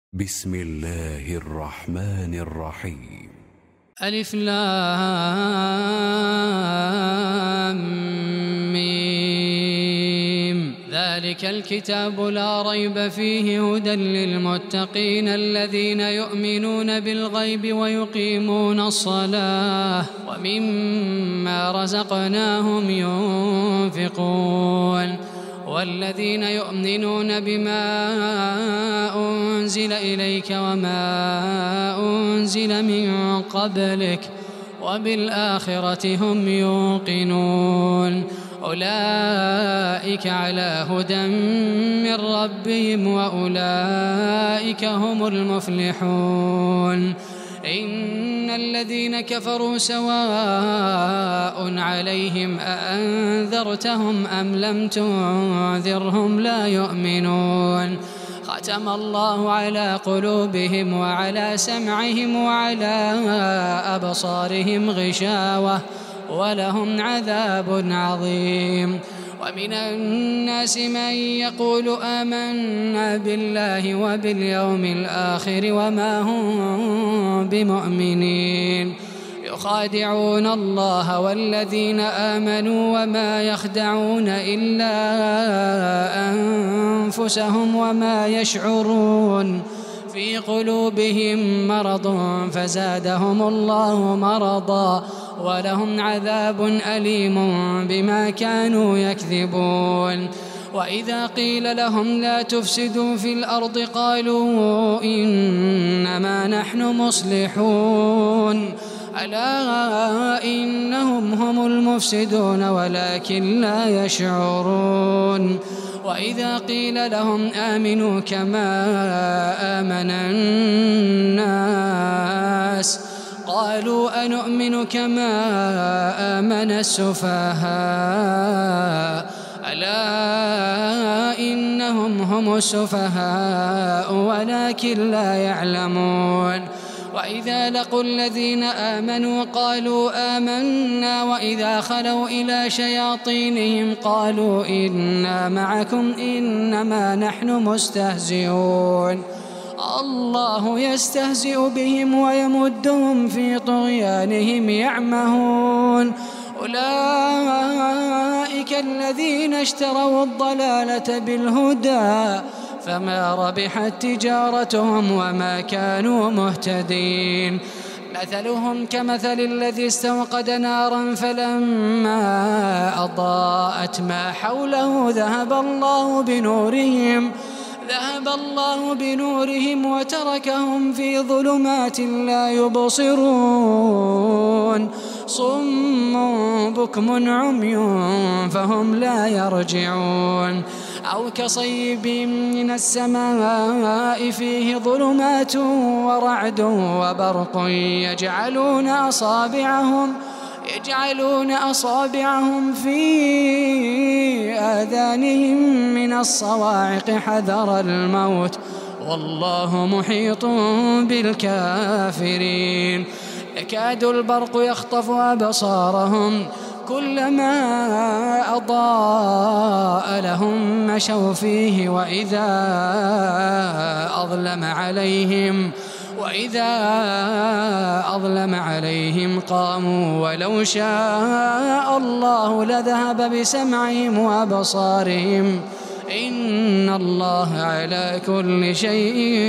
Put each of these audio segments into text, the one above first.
بسم الله الرحمن الرحيم. ألف لام ميم. ذلك الكتاب لا ريب فيه هدى للمتقين الذين يؤمنون بالغيب ويقيمون الصلاة ومما رزقناهم ينفقون والذين يؤمنون بما أنزل إليك وما أنزل من قبلك وبالآخرة هم يوقنون أولئك على هدى من ربهم وأولئك هم المفلحون إن الذين كفروا سواء عليهم أأنذرتهم أم لم تنذرهم لا يؤمنون ختم الله على قلوبهم وعلى سمعهم وعلى أبصارهم غشاوة ولهم عذاب عظيم ومن الناس من يقول آمنا بالله وباليوم الآخر وما هم بمؤمنين يخادعون الله والذين آمنوا وما يخدعون إلا أنفسهم وما يشعرون في قلوبهم مرض فزادهم الله مرضا ولهم عذاب أليم بما كانوا يكذبون وإذا قيل لهم لا تفسدوا في الأرض قالوا إنما نحن مصلحون ألا إنهم هم المفسدون ولكن لا يشعرون وإذا قيل لهم آمنوا كما آمن الناس قالوا أنؤمن كما آمن السفهاء ألا إنهم هم السفهاء ولكن لا يعلمون وإذا لقوا الذين آمنوا قالوا آمنا وإذا خلوا إلى شياطينهم قالوا إنا معكم إنما نحن مستهزئون الله يستهزئ بهم ويمدهم في طغيانهم يعمهون أولئك الذين اشتروا الضلالة بالهدى فما ربحت تجارتهم وما كانوا مهتدين مثلهم كمثل الذي استوقد نارا فلما أضاءت ما حوله ذهب الله بنورهم وتركهم في ظلمات لا يبصرون صم بكم عمي فهم لا يرجعون أو كصيب من السماء فيه ظلمات ورعد وبرق يجعلون أصابعهم في آذانهم من الصواعق حذر الموت والله محيط بالكافرين يكاد البرق يخطف أبصارهم كلما أضاء لهم مشوا فيه وإذا أظلم عليهم قاموا ولو شاء الله لذهب بسمعهم وأبصارهم إن الله على كل شيء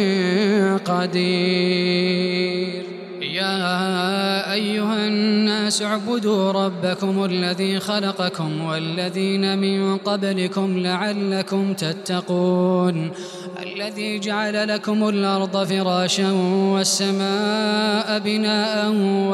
قدير يا أيها الناس اعبدوا ربكم الذي خلقكم والذين من قبلكم لعلكم تتقون الذي جعل لكم الأرض فراشا والسماء بناء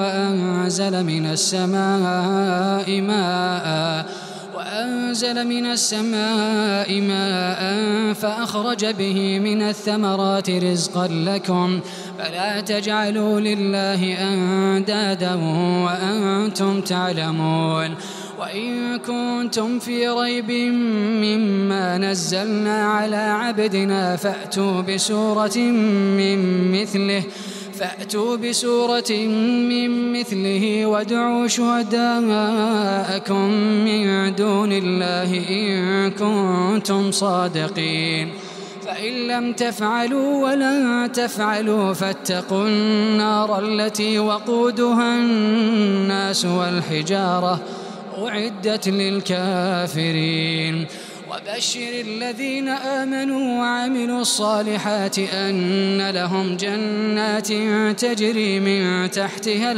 وأنزل من السماء ماء فأخرج به من الثمرات رزقا لكم فلا تجعلوا لله أندادا وأنتم تعلمون وإن كنتم في ريب مما نزلنا على عبدنا فأتوا بسورة من مثله وادعوا شهداءكم من دون الله إن كنتم صادقين فإن لم تفعلوا ولن تفعلوا فاتقوا النار التي وقودها الناس والحجارة أعدت للكافرين وبشر الذين آمنوا وعملوا الصالحات أن لهم جنات تجري من تحتها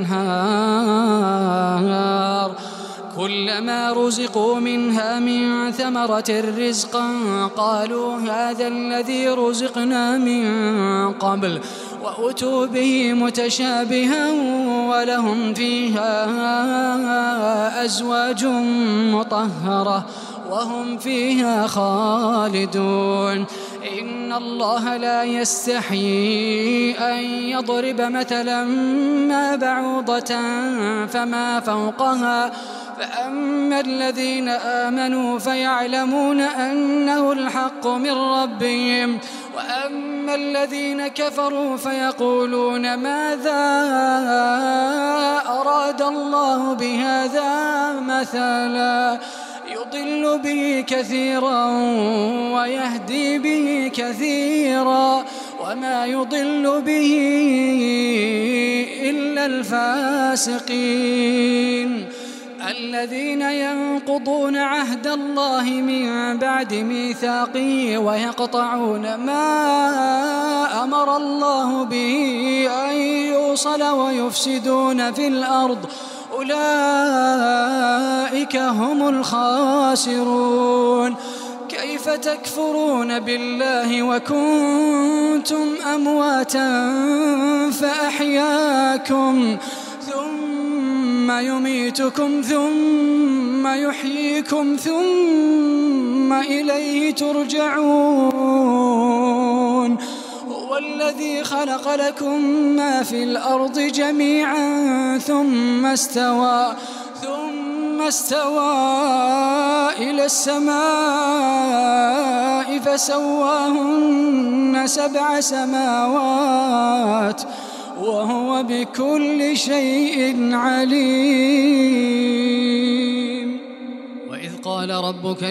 الأنهار كلما رزقوا منها من ثمرة رزقا قالوا هذا الذي رزقنا من قبل وأتوا به متشابها ولهم فيها أزواج مطهرة وهم فيها خالدون إن الله لا يستحيي أن يضرب مثلا ما بعوضة فما فوقها فأما الذين آمنوا فيعلمون أنه الحق من ربهم وأما الذين كفروا فيقولون ماذا أراد الله بهذا مثلا يضل به كثيرا ويهدي به كثيرا وما يضل به إلا الفاسقين الذين ينقضون عهد الله من بعد ميثاقه ويقطعون ما أمر الله به أن يوصل ويفسدون في الأرض أولئك هم الخاسرون كيف تكفرون بالله وكنتم أمواتا فأحياكم ثم يميتكم ثم يحييكم ثم إليه ترجعون هو الذي خلق لكم ما في الأرض جميعا ثم استوى إلى السماء فسواهن 7 سماوات وهو بكل شيء عليم وإذ قال ربك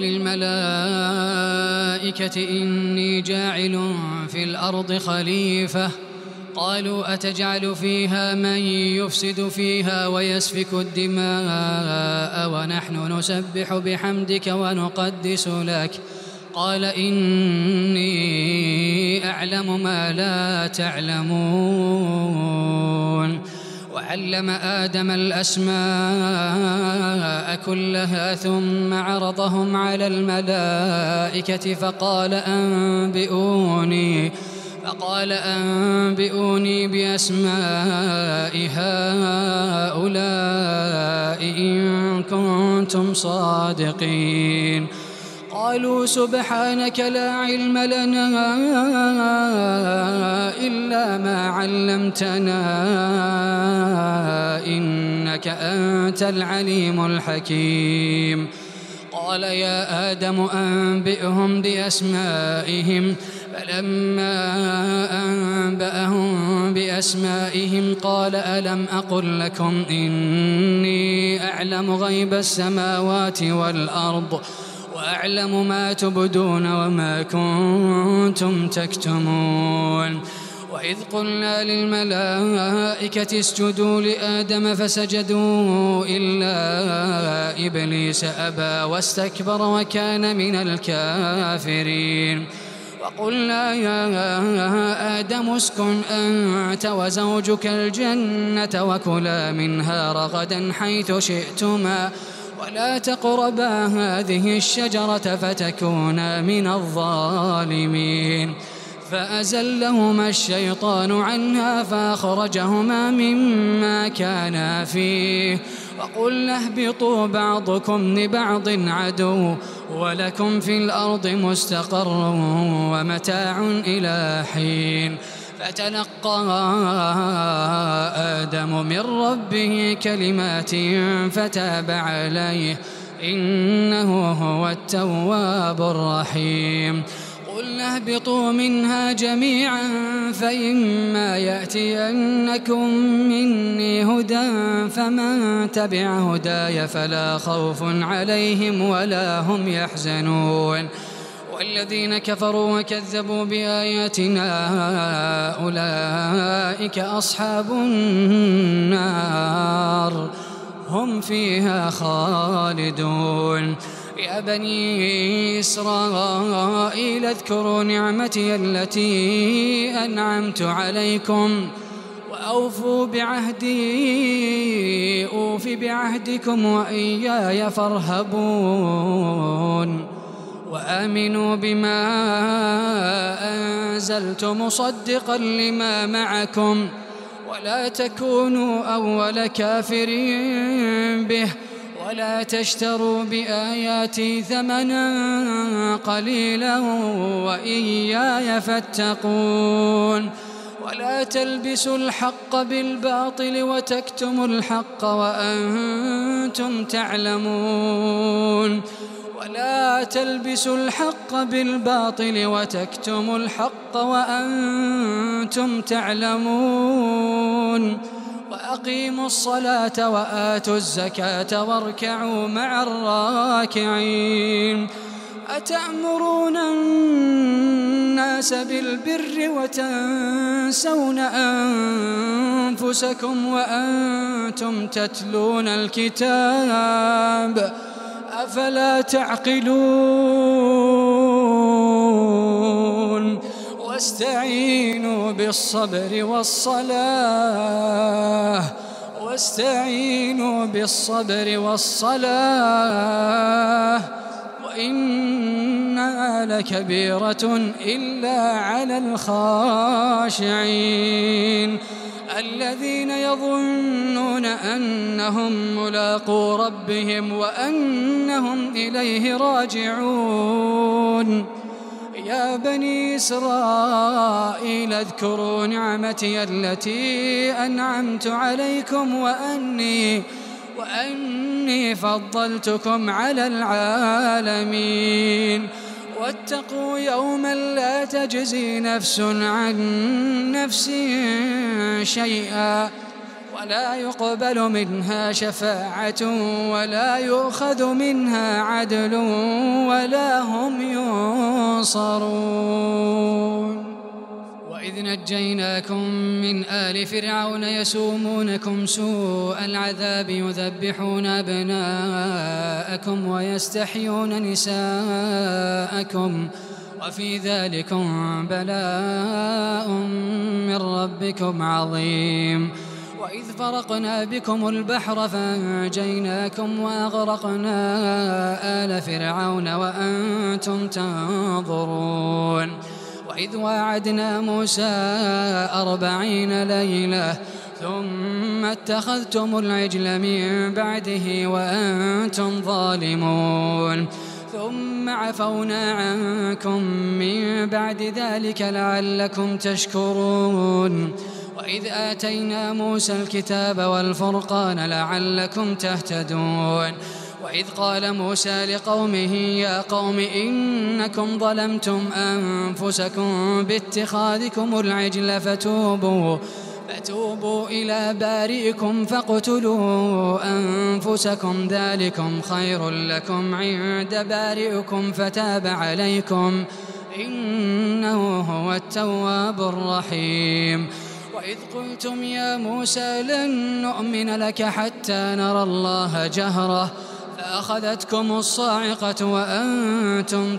للملائكة إني جاعل في الأرض خليفة قالوا أتجعل فيها من يفسد فيها ويسفك الدماء ونحن نسبح بحمدك ونقدس لك قال إني أعلم ما لا تعلمون وعلم آدم الأسماء كلها ثم عرضهم على الملائكة فقال أنبئوني بأسماء هؤلاء إن كنتم صادقين قالوا سبحانك لا علم لنا إلا ما علمتنا إنك أنت العليم الحكيم قال يا آدم أنبئهم بأسمائهم فلما أنبأهم بأسمائهم قال ألم أقل لكم إني أعلم غيب السماوات والأرض وأعلم ما تبدون وما كنتم تكتمون وإذ قلنا للملائكة اسجدوا لآدم فسجدوا إلا إبليس أبى واستكبر وكان من الكافرين وقلنا يا آدم اسكن أنت وزوجك الجنة وكلا منها رغدا حيث شئتما ولا تقربا هذه الشجرة فتكونا من الظالمين فأزلهما الشيطان عنها فأخرجهما مما كانا فيه وقلنا اهبطوا بعضكم لبعض عدو ولكم في الأرض مستقر ومتاع إلى حين فتلقى آدم من ربه كلمات فتاب عليه إنه هو التواب الرحيم قلنا اهبطوا منها جميعا فإما يأتينكم مني هدى فمن تبع هداي فلا خوف عليهم ولا هم يحزنون والذين كفروا وكذبوا بآياتنا أولئك أصحاب النار هم فيها خالدون. يا بني إسرائيل اذكروا نعمتي التي أنعمت عليكم وأوفوا بعهدي أوف بعهدكم وإياي فارهبون. وآمنوا بما أنزلت مصدقا لما معكم ولا تكونوا أول كافر به ولا تشتروا بآياتي ثمنا قليلا وإياي فاتقون. ولا تلبسوا الحق بالباطل وتكتموا الحق وأنتم تعلمون. ولا تلبسوا الحق بالباطل وتكتموا الحق وأنتم تعلمون. وأقيموا الصلاة وآتوا الزكاة واركعوا مع الراكعين. أتأمرون الناس بالبر وتنسون أنفسكم وأنتم تتلون الكتاب أفلا تعقلون. واستعينوا بالصبر والصلاة وإنها لكبيرة إلا على الخاشعين الذين يظنون أنهم ملاقو ربهم وأنهم إليه راجعون. يا بني إسرائيل اذكروا نعمتي التي أنعمت عليكم وأني فضلتكم على العالمين. واتقوا يوما لا تجزي نفس عن نفس شيئا ولا يقبل منها شفاعة ولا يؤخذ منها عدل ولا هم ينصرون. وإذ نجيناكم من آل فرعون يسومونكم سوء العذاب يذبحون أبناءكم ويستحيون نساءكم وفي ذلكم بلاء من ربكم عظيم. وإذ فرقنا بكم البحر فأنجيناكم وأغرقنا آل فرعون وأنتم تنظرون. وإذ واعدنا موسى 40 ليلة ثم اتخذتم العجل من بعده وأنتم ظالمون ثم عفونا عنكم من بعد ذلك لعلكم تشكرون. وإذ آتينا موسى الكتاب والفرقان لعلكم تهتدون. وإذ قال موسى لقومه يا قوم إنكم ظلمتم أنفسكم باتخاذكم العجل فتوبوا إلى بارئكم فاقتلوا أنفسكم ذلكم خير لكم عند بارئكم فتاب عليكم إنه هو التواب الرحيم. وإذ قلتم يا موسى لن نؤمن لك حتى نرى الله جهرة فأخذتكم الصاعقة وأنتم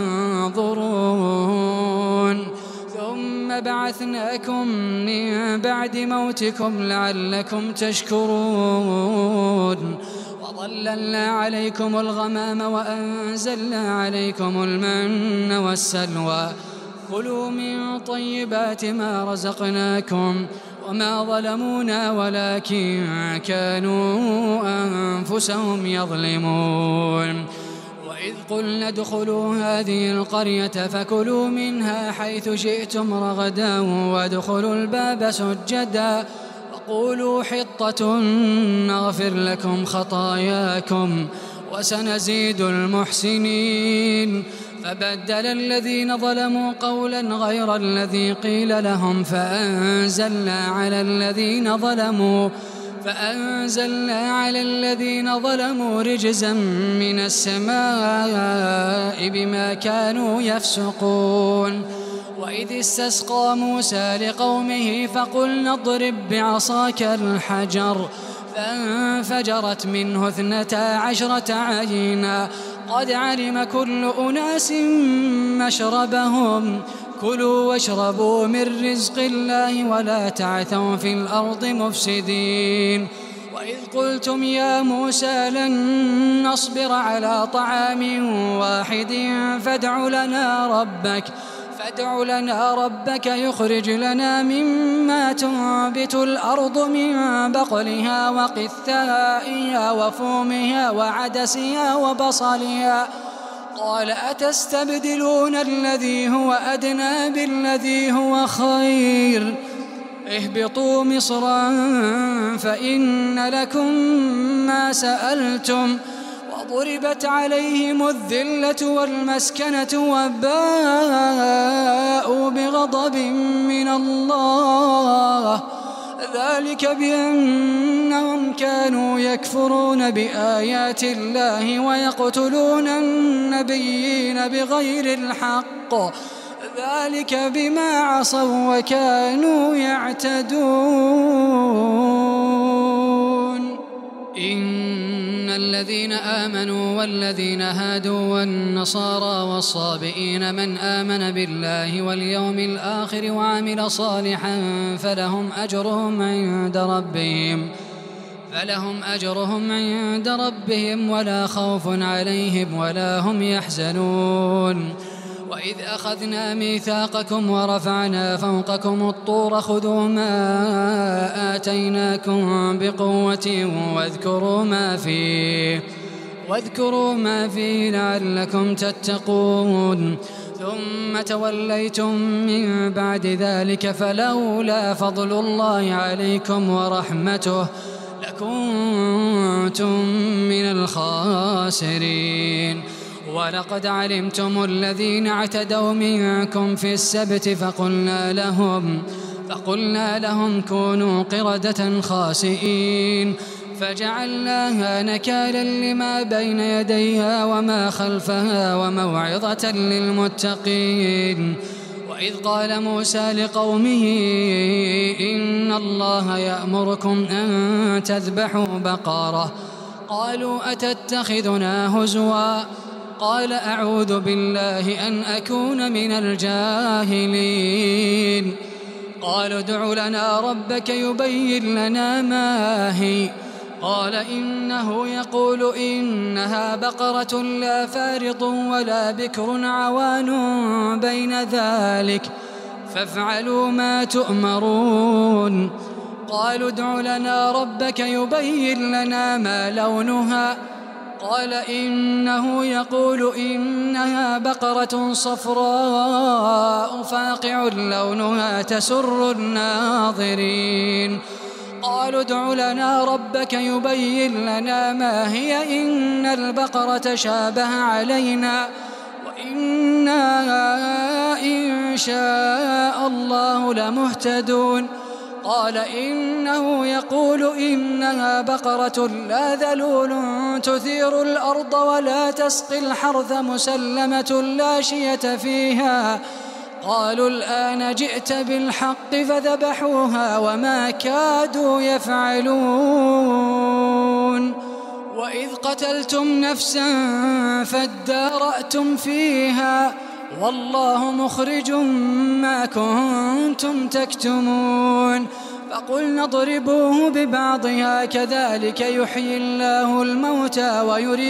تنظرون ثم بعثناكم من بعد موتكم لعلكم تشكرون. وظللنا عليكم الغمام وأنزلنا عليكم المن والسلوى كلوا من طيبات ما رزقناكم وما ظلمونا ولكن كانوا أنفسهم يظلمون. وإذ قلنا ادخلوا هذه القرية فكلوا منها حيث شئتم رغدا وادخلوا الباب سجدا وقولوا حطة نغفر لكم خطاياكم وسنزيد المحسنين. فبدل الذين ظلموا قولا غير الذي قيل لهم فأنزلنا على الذين ظلموا فأنزلنا على الذين ظلموا رجزا من السماء بما كانوا يفسقون. وإذ استسقى موسى لقومه فقلنا اضرب بعصاك الحجر فانفجرت منه 12 عينا قد علم كل أناس مشربهم كلوا واشربوا من رزق الله ولا تعثوا في الأرض مفسدين. وإذ قلتم يا موسى لن نصبر على طعام واحد فادع لنا ربك يخرج لنا مما تنبت الأرض من بقلها وقثائها وفومها وعدسها وبصلها قال أتستبدلون الذي هو أدنى بالذي هو خير اهبطوا مصرا فإن لكم ما سألتم وضربت عليهم الذلة والمسكنة وباءوا بغضب من الله ذلك بأنهم كانوا يكفرون بآيات الله ويقتلون النبيين بغير الحق ذلك بما عصوا وكانوا يعتدون. إن الذين آمنوا والذين هادوا والنصارى والصابئين من آمن بالله واليوم الآخر وعمل صالحا فلهم أجرهم عند ربهم ولا خوف عليهم ولا هم يحزنون. وإذ أخذنا ميثاقكم ورفعنا فوقكم الطور خذوا ما آتيناكم بقوة واذكروا ما فيه لعلكم تتقون ثم توليتم من بعد ذلك فلولا فضل الله عليكم ورحمته لكنتم من الخاسرين. ولقد علمتم الذين اعتدوا منكم في السبت فقلنا لهم كونوا قردة خاسئين فجعلناها نكالا لما بين يديها وما خلفها وموعظة للمتقين. وإذ قال موسى لقومه إن الله يأمركم أن تذبحوا بقرة قالوا أتتخذنا هزوا قال أعوذ بالله أن أكون من الجاهلين. قالوا ادع لنا ربك يبين لنا ما هي قال إنه يقول إنها بقرة لا فارض ولا بكر عوان بين ذلك فافعلوا ما تؤمرون. قالوا ادع لنا ربك يبين لنا ما لونها قال إنه يقول إنها بقرة صفراء فاقع لونها تسر الناظرين. قالوا ادع لنا ربك يبين لنا ما هي إن البقرة شابه علينا وإنا إن شاء الله لمهتدون. قال إنه يقول إنها بقرة لا ذلول تثير الأرض ولا تسقي الحرث مسلمة لا شية فيها. قالوا الآن جئت بالحق فذبحوها وما كادوا يفعلون. وإذ قتلتم نفسا فادارأتم فيها والله مخرج ما كنتم تكتمون. فقلنا اضربوه ببعضها كذلك يحيي الله الموتى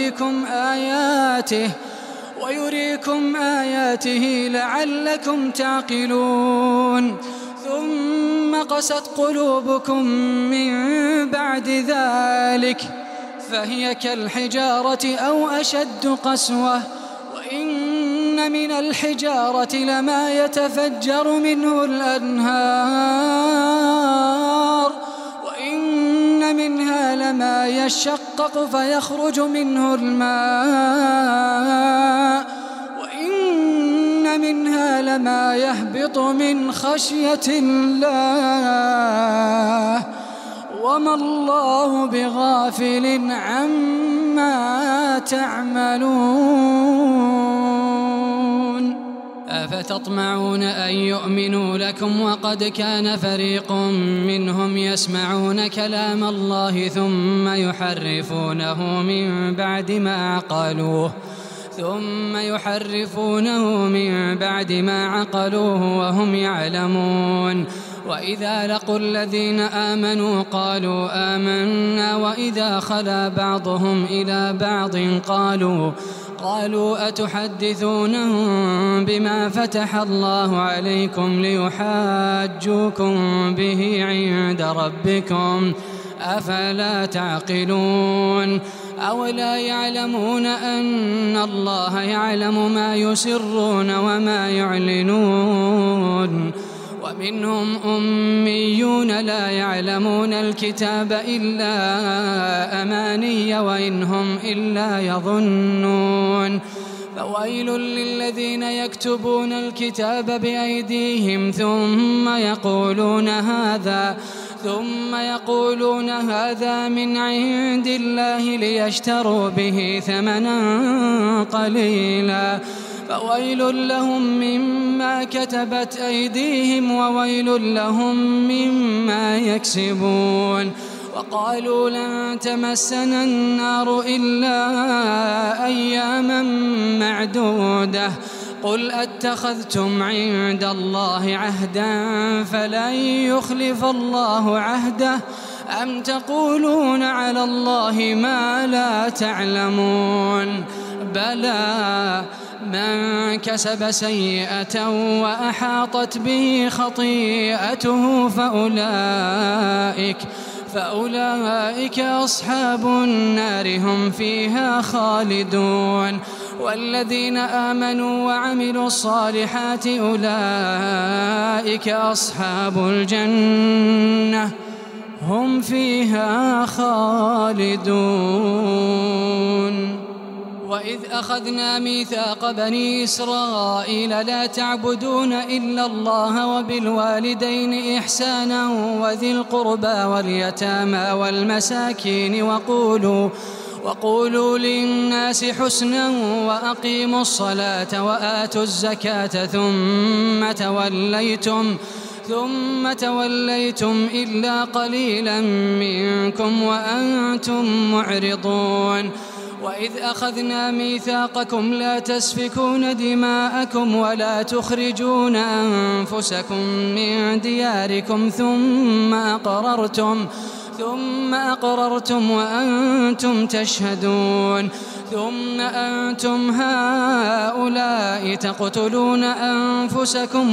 ويريكم آياته لعلكم تعقلون. ثم قست قلوبكم من بعد ذلك فهي كالحجارة أو أشد قسوة وإن من الحجارة لما يتفجر منه الأنهار وإن منها لما يشقق فيخرج منه الماء وإن منها لما يهبط من خشية الله وما الله بغافل عما تعملون أفتطمعون أن يؤمنوا لكم وقد كان فريق منهم يسمعون كلام الله ثم يحرفونه من بعد ما عقلوه وهم يعلمون وإذا لقوا الذين آمنوا قالوا آمنا وإذا خلا بعضهم إلى بعض قالوا أتحدثونهم بما فتح الله عليكم ليحاجوكم به عند ربكم أفلا تعقلون أولا يعلمون أن الله يعلم ما يسرون وما يعلنون ومنهم أميون لا يعلمون الكتاب إلا أماني وإن هم إلا يظنون فويل للذين يكتبون الكتاب بأيديهم ثم يقولون هذا من عند الله ليشتروا به ثمنا قليلا فويل لهم مما كتبت أيديهم وويل لهم مما يكسبون وقالوا لن تمسنا النار إلا أياما معدودة قل أتخذتم عند الله عهدا فلن يخلف الله عهده أم تقولون على الله ما لا تعلمون بلى من كسب سيئة وأحاطت به خطيئته فأولئك أصحاب النار هم فيها خالدون والذين آمنوا وعملوا الصالحات أولئك أصحاب الجنة هم فيها خالدون وإذ أخذنا ميثاق بني إسرائيل لا تعبدون إلا الله وبالوالدين إحسانا وذي القربى واليتامى والمساكين وقولوا للناس حسنا وأقيموا الصلاة وآتوا الزكاة ثم توليتم إلا قليلا منكم وأنتم معرضون وإذ أخذنا ميثاقكم لا تسفكون دماءكم ولا تخرجون أنفسكم من دياركم ثم أقررتم وأنتم تشهدون ثم أنتم هؤلاء تقتلون أنفسكم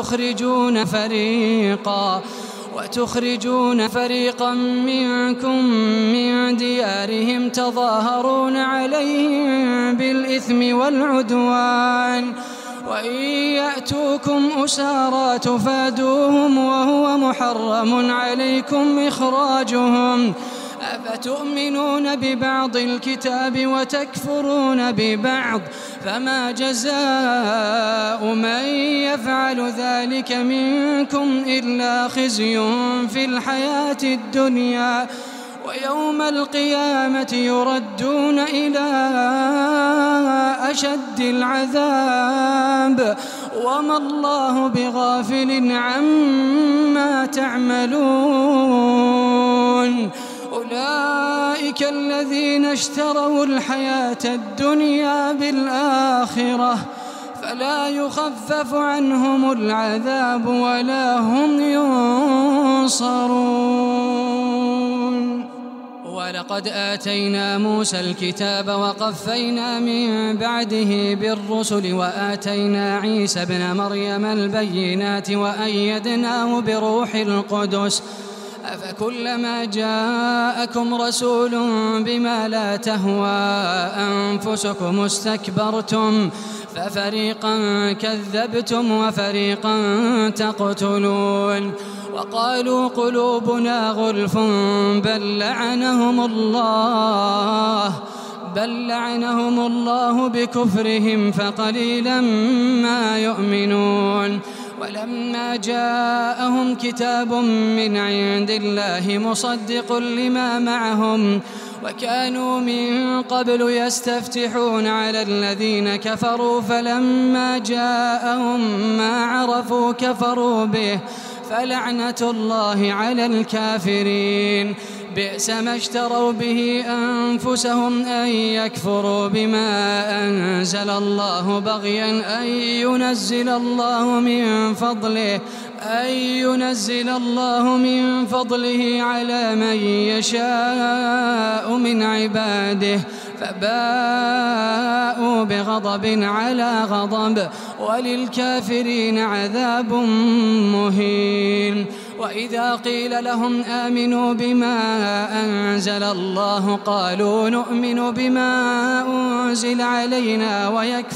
وتخرجون فريقا منكم من ديارهم تظاهرون عليهم بالإثم والعدوان وإن يأتوكم أسارى تفادوهم وهو محرم عليكم إخراجهم أفتؤمنون ببعض الكتاب وتكفرون ببعض فما جزاء من يفعل ذلك منكم إلا خزي في الحياة الدنيا ويوم القيامة يردون إلى أشد العذاب وما الله بغافل عما تعملون أولئك الذين اشتروا الحياة الدنيا بالآخرة فلا يخفف عنهم العذاب ولا هم ينصرون ولقد آتينا موسى الكتاب وقفينا من بعده بالرسل وآتينا عيسى ابن مريم البينات وأيدناه بروح القدس أفكلما جاءكم رسول بما لا تهوى أنفسكم استكبرتم ففريقا كذبتم وفريقا تقتلون وقالوا قلوبنا غلف بل لعنهم الله بكفرهم فقليلا ما يؤمنون ولما جاءهم كتاب من عند الله مصدق لما معهم وكانوا من قبل يستفتحون على الذين كفروا فلما جاءهم ما عرفوا كفروا به فلعنة الله على الكافرين. بئس ما اشتروا به أنفسهم أن يكفروا بما أنزل الله بغيا أن ينزل الله من فضله على من يشاء من عباده فباءوا بغضب على غضب وللكافرين عذاب مهين. وإذا قيل لهم آمنوا بما أنزل الله قالوا نؤمن بما أنزل علينا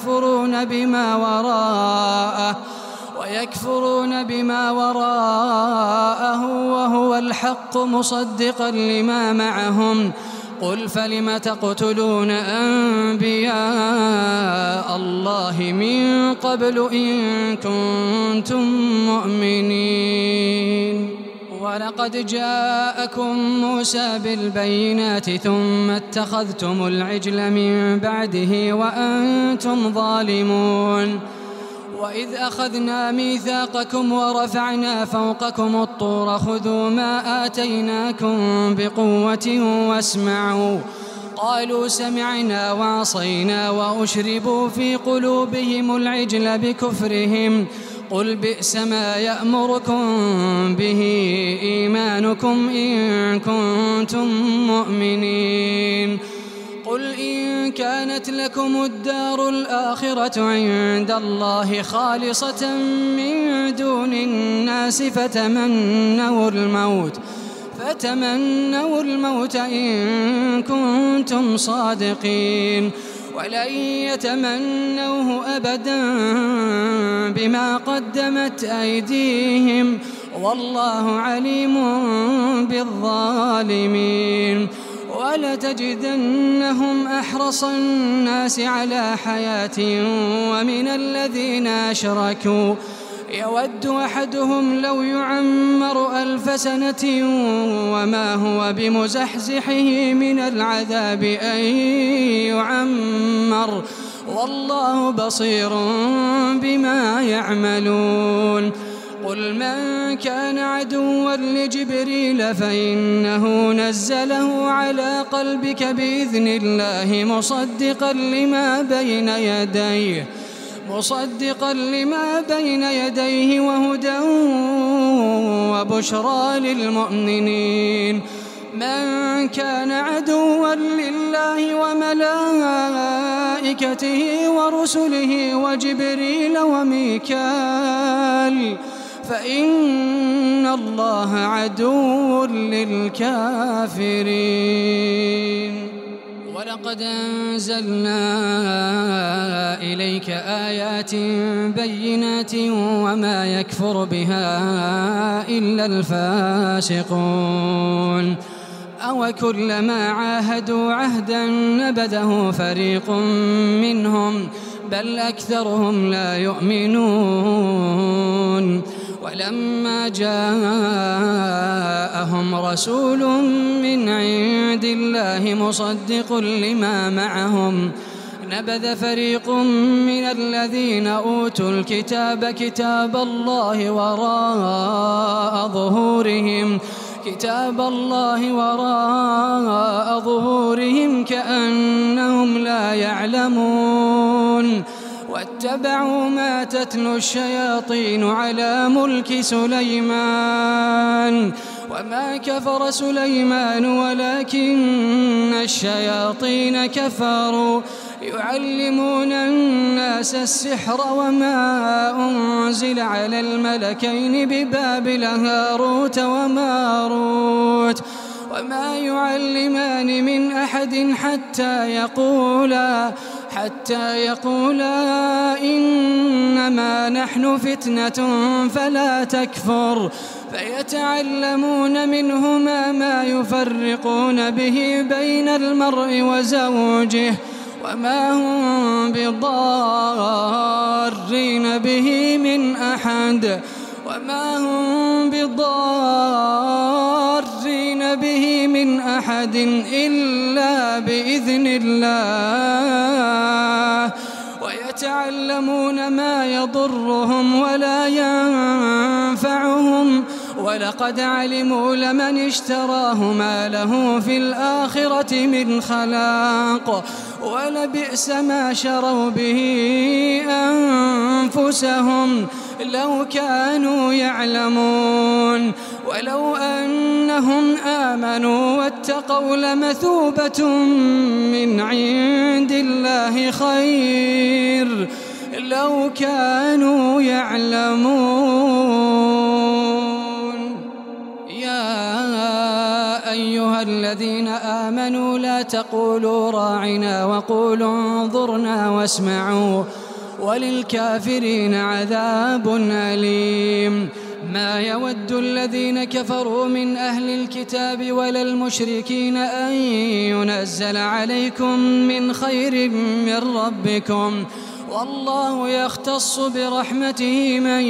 ويكفرون بما وراءه وهو الحق مصدقا لما معهم. قل فلم تقتلون أنبياء الله من قبل إن كنتم مؤمنين. ولقد جاءكم موسى بالبينات ثم اتخذتم العجل من بعده وأنتم ظالمون. وإذ أخذنا ميثاقكم ورفعنا فوقكم الطور خذوا ما آتيناكم بقوة واسمعوا قالوا سمعنا وعصينا وأشربوا في قلوبهم العجل بكفرهم قل بئس ما يأمركم به إيمانكم إن كنتم مؤمنين. قل إن كانت لكم الدار الآخرة عند الله خالصة من دون الناس فتمنوا الموت إن كنتم صادقين ولن يتمنوه أبدا بما قدمت أيديهم والله عليم بالظالمين. ولتجدنهم أحرص الناس على حياة ومن الذين أشركوا يود أحدهم لو يعمر 1000 سنة وما هو بمزحزحه من العذاب أن يعمر والله بصير بما يعملون. قل من كان عدوا لجبريل فإنه نزله على قلبك بإذن الله مصدقا لما بين يديه وهدى وبشرى للمؤمنين. من كان عدوا لله وملائكته ورسله وجبريل وميكال فإن الله عدو للكافرين. ولقد أنزلنا إليك آيات بينات وما يكفر بها إلا الفاسقون. أوكلما عاهدوا عهدا نبذه فريق منهم بل أكثرهم لا يؤمنون. ولما جاءهم رسول من عند الله مصدق لما معهم نبذ فريق من الذين أوتوا الكتاب كتاب الله وراء ظهورهم كأنهم لا يعلمون. واتبعوا ما تتلو الشياطين على ملك سليمان وما كفر سليمان ولكن الشياطين كفروا يعلمون الناس السحر وما أنزل على الملكين ببابل هاروت وماروت وما يعلمان من أحد حتى يقولا إنما نحن فتنة فلا تكفر فيتعلمون منهما ما يفرقون به بين المرء وزوجه وما هم بضارين بضارين به من أحد وما هم بضارين به من أحد إلا بإذن الله ويتعلمون ما يضرهم ولا ينفعهم ولقد علموا لمن اشتراه ما له في الآخرة من خلاق ولبئس ما شروا به أنفسهم لو كانوا يعلمون ولو أنهم آمنوا واتقوا لمثوبة من عند الله خير لو كانوا يعلمون. يا أيها الذين آمنوا لا تقولوا راعنا وقولوا انظرنا واسمعوا وللكافرين عذاب أليم. ما يود الذين كفروا من أهل الكتاب ولا المشركين أن ينزل عليكم من خير من ربكم والله يختص برحمته من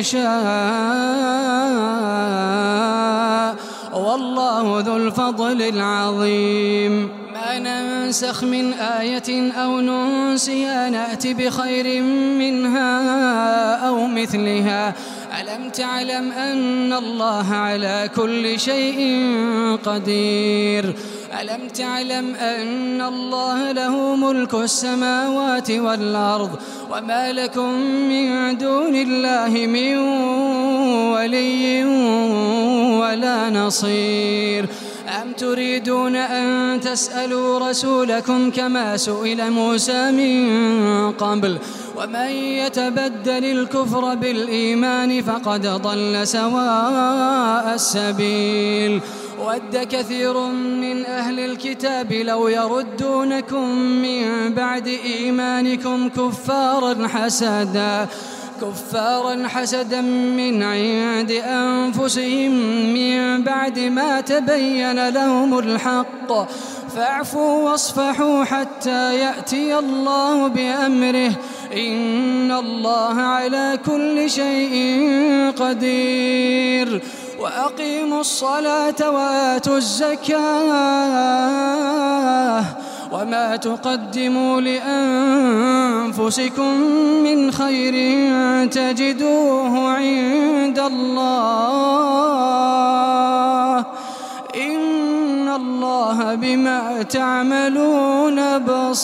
يشاء والله ذو الفضل العظيم. ما ننسخ من آية أو ننسها نأتي بخير منها أو مثلها. ألم تعلم أن الله على كل شيء قدير؟ ألم تعلم أن الله له ملك السماوات والأرض وما لكم من دون الله من ولي ولا نصير؟ أم تريدون أن تسألوا رسولكم كما سئل موسى من قبل ومن يتبدل الكفر بالإيمان فقد ضل سواء السبيل. ود كثير من أهل الكتاب لو يردونكم من بعد إيمانكم كفارا حسدا من عند أنفسهم من بعد ما تبين لهم الحق فاعفوا واصفحوا حتى يأتي الله بأمره إن الله على كل شيء قدير. وأقيموا الصلاة وآتوا الزكاة وما تقدموا لأنفسكم من خير تجدوه عند الله إن الله بما تعملون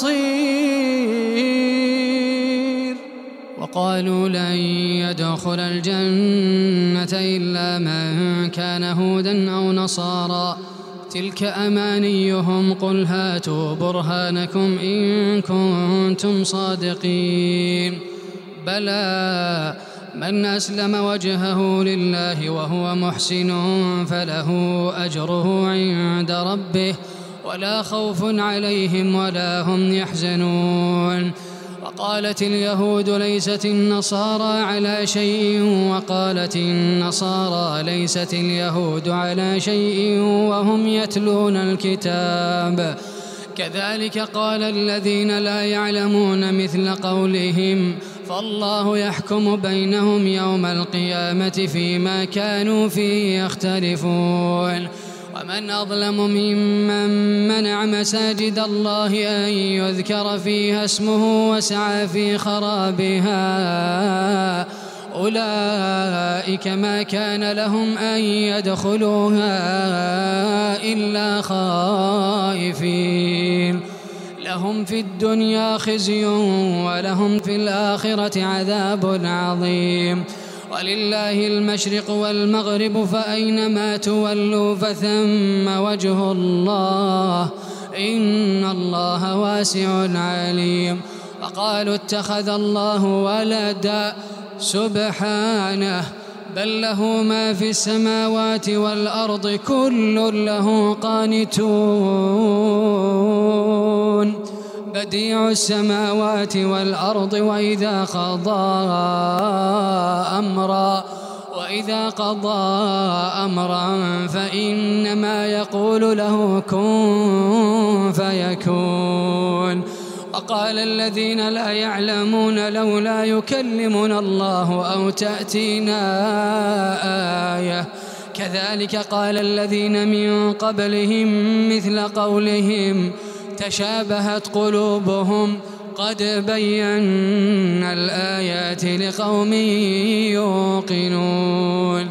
بصير. وقالوا لن يدخل الجنة إلا من كان هودا أو نصارى تلك أمانيهم قل هاتوا برهانكم إن كنتم صادقين. بلى من أسلم وجهه لله وهو محسن فله أجره عند ربه ولا خوف عليهم ولا هم يحزنون. وقالت اليهود ليست النصارى على شيء وقالت النصارى ليست اليهود على شيء وهم يتلون الكتاب كذلك قال الذين لا يعلمون مثل قولهم فالله يحكم بينهم يوم القيامة فيما كانوا فيه يختلفون. ومن أظلم ممن منع مساجد الله أن يذكر فيها اسمه وسعى في خرابها أولئك ما كان لهم أن يدخلوها إلا خائفين لهم في الدنيا خزي ولهم في الآخرة عذاب عظيم. ولله المشرق والمغرب فأينما تولوا فثم وجه الله إن الله واسع عليم. وقالوا اتخذ الله ولدا سبحانه بل له ما في السماوات والأرض كل له قانتون بديع السماوات والأرض وإذا قضى أمرا فإنما يقول له كن فيكون. وقال الذين لا يعلمون لولا يكلمنا الله أو تأتينا آية كذلك قال الذين من قبلهم مثل قولهم تشابهت قلوبهم قد بينا الآيات لقوم يوقنون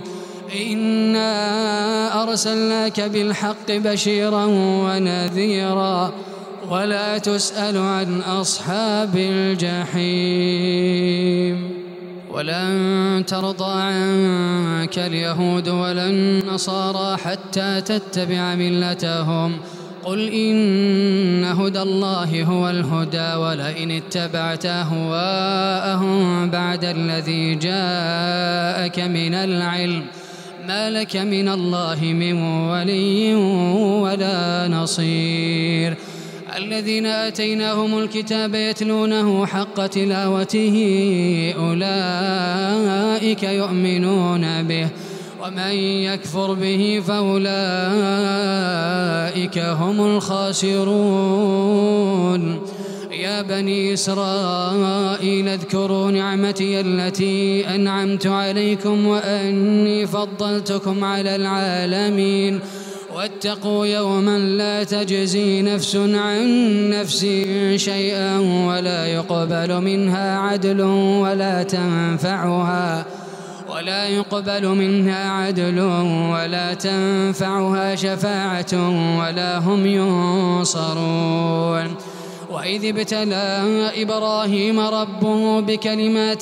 إنا أرسلناك بالحق بشيرا ونذيرا ولا تسأل عن أصحاب الجحيم ولن ترضى عنك اليهود ولا النصارى حتى تتبع ملتهم قل إن هدى الله هو الهدى ولئن اتبعت أهواءهم بعد الذي جاءك من العلم ما لك من الله من ولي ولا نصير الذين آتيناهم الكتاب يتلونه حق تلاوته أولئك يؤمنون به ومن يكفر به فأولئك هم الخاسرون يا بني إسرائيل اذكروا نعمتي التي أنعمت عليكم وأني فضلتكم على العالمين واتقوا يوما لا تجزي نفس عن نفس شيئا ولا يقبل منها عدل ولا تنفعها شفاعة ولا هم ينصرون وإذ ابتلى إبراهيم ربه بكلمات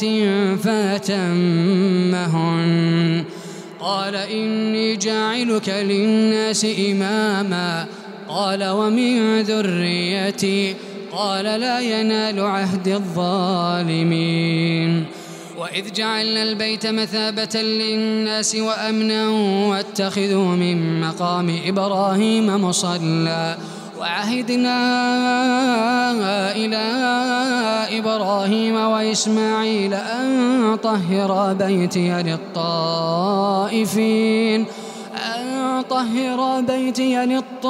فأتمهن قال إني جاعلك للناس إماما قال ومن ذريتي قال لا ينال عهد الظالمين وإذ جعلنا البيت مثابة للناس وأمنا واتخذوا من مقام إبراهيم مصلى وعهدنا إلى إبراهيم وإسماعيل أن طهر بيتي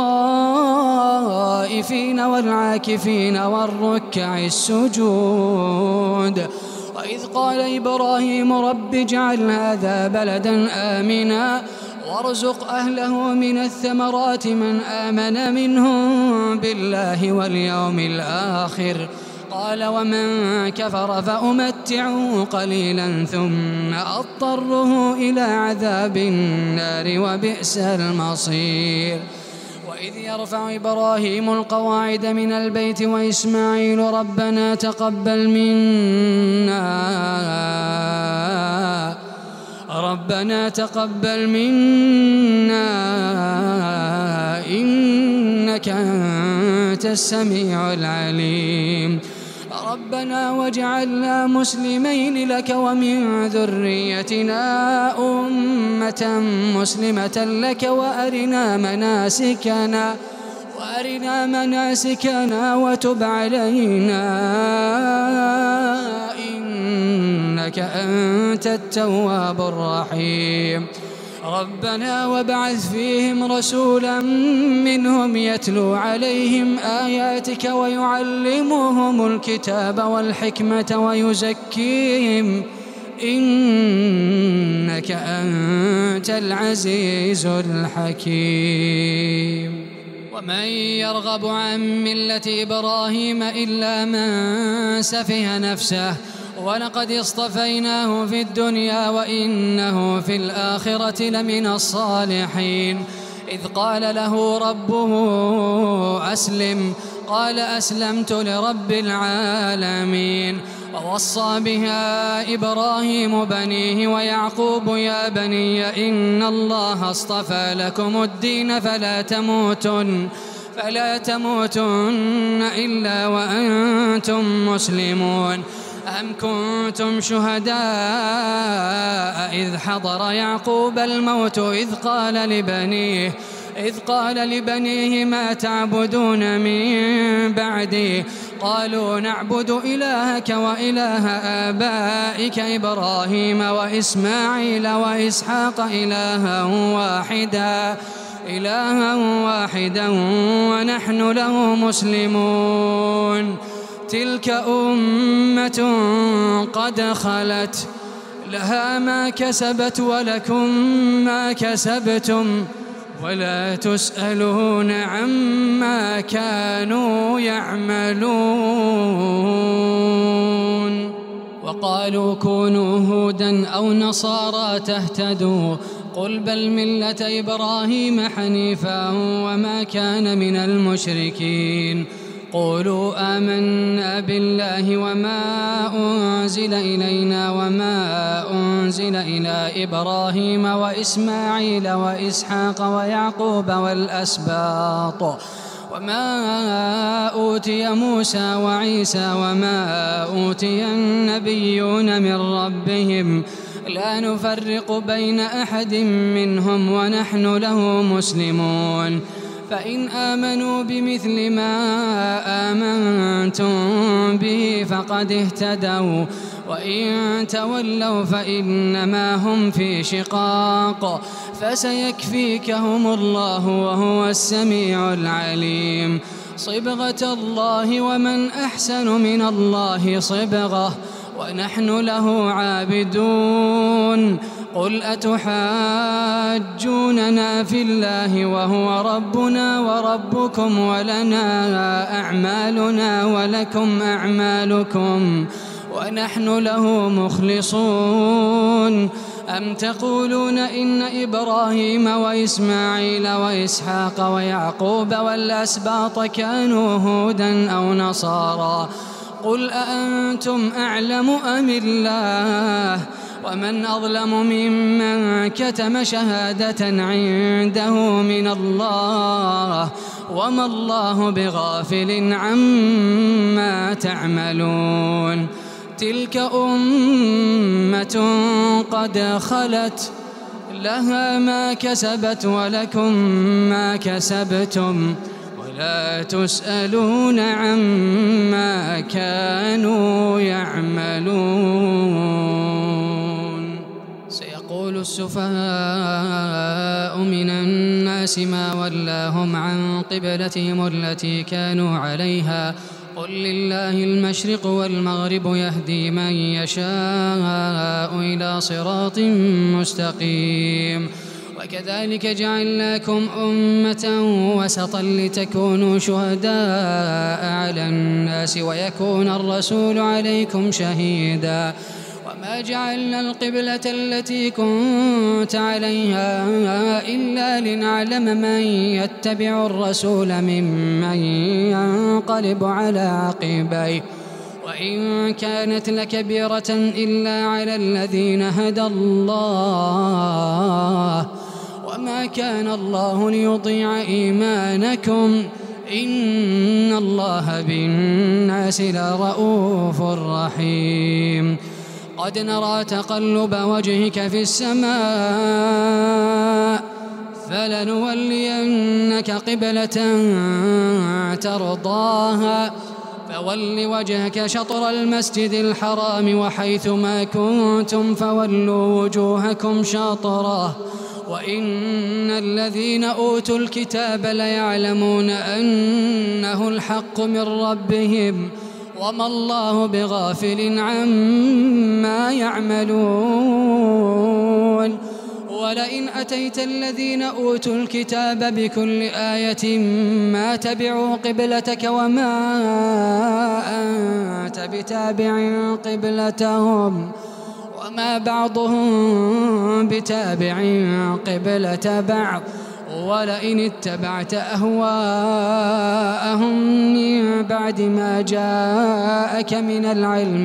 للطائفين والعاكفين والركع السجود وإذ قال إبراهيم رب اجعل هذا بلدا آمنا وارزق أهله من الثمرات من آمن منهم بالله واليوم الآخر قال ومن كفر فأمتعه قليلا ثم أضطره إلى عذاب النار وبئس المصير وإذ يرفع إبراهيم القواعد من البيت وإسماعيل ربنا تقبل منا إنك أنت السميع العليم ربنا واجعلنا مسلمين لك ومن ذريتنا أمة مسلمة لك وأرنا مناسكنا وتب علينا إنك أنت التواب الرحيم ربنا وابعث فيهم رسولا منهم يتلو عليهم آياتك ويعلمهم الكتاب والحكمة ويزكيهم إنك أنت العزيز الحكيم ومن يرغب عن ملة إبراهيم إلا من سفه نفسه ولقد اصطفيناه في الدنيا وإنه في الآخرة لمن الصالحين إذ قال له ربه أسلم قال أسلمت لرب العالمين ووصى بها إبراهيم بنيه ويعقوب يا بني إن الله اصطفى لكم الدين فلا تموتن إلا وأنتم مسلمون أم كنتم شهداء إذ حضر يعقوب الموت إذ قال لبنيه ما تعبدون من بعدي قالوا نعبد إلهك وإله آبائك إبراهيم وإسماعيل وإسحاق إلها واحدا ونحن له مسلمون تلك أمة قد خلت لها ما كسبت ولكم ما كسبتم ولا تسألون عما كانوا يعملون. وقالوا كونوا هودا أو نصارى تهتدوا قل بل ملة إبراهيم حنيفا وما كان من المشركين. قولوا آمنا بالله وما أنزل إلينا وما أنزل إلى إبراهيم وإسماعيل وإسحاق ويعقوب والأسباط وما أوتي موسى وعيسى وما أوتي النبيون من ربهم لا نفرق بين أحد منهم ونحن له مسلمون. فإن آمنوا بمثل ما آمنتم به فقد اهتدوا وإن تولوا فإنما هم في شقاق فسيكفيكهم الله وهو السميع العليم. صبغة الله ومن أحسن من الله صبغة ونحن له عابدون. قل أتحاجوننا في الله وهو ربنا وربكم ولنا أعمالنا ولكم أعمالكم ونحن له مخلصون. أم تقولون إن إبراهيم وإسماعيل وإسحاق ويعقوب والأسباط كانوا هودا أو نصارى قل أأنتم أعلم أم الله ومن أظلم ممن كتم شهادة عنده من الله وما الله بغافل عما تعملون. تلك أمة قد خلت لها ما كسبت ولكم ما كسبتم ولا تسألون عما كانوا يعملون. سيقول السفهاء من الناس ما ولاهم عن قبلتهم التي كانوا عليها قل لله المشرق والمغرب يهدي من يشاء إلى صراط مستقيم. وكذلك جعلناكم أمة وسطا لتكونوا شهداء على الناس ويكون الرسول عليكم شهيدا. وما جعلنا القبلة التي كنت عليها إلا لنعلم من يتبع الرسول ممن ينقلب على عقبيه وإن كانت لكبيرة إلا على الذين هدى الله وما كان الله ليضيع إيمانكم إن الله بالناس لرؤوف رحيم. قد نرى تقلب وجهك في السماء فلنولينك قبلة ترضاها فول وجهك شطر المسجد الحرام وحيث ما كنتم فولوا وجوهكم شطره وإن الذين أوتوا الكتاب ليعلمون أنه الحق من ربهم وما الله بغافل عما يعملون. ولئن أتيت الذين أوتوا الكتاب بكل آية ما تبعوا قبلتك وما أنت بتابع قبلتهم وما بعضهم بتابع قبلة بعض ولئن اتبعت أهواءهم من بعد ما جاءك من العلم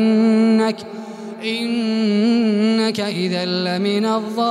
إنك إذا لمن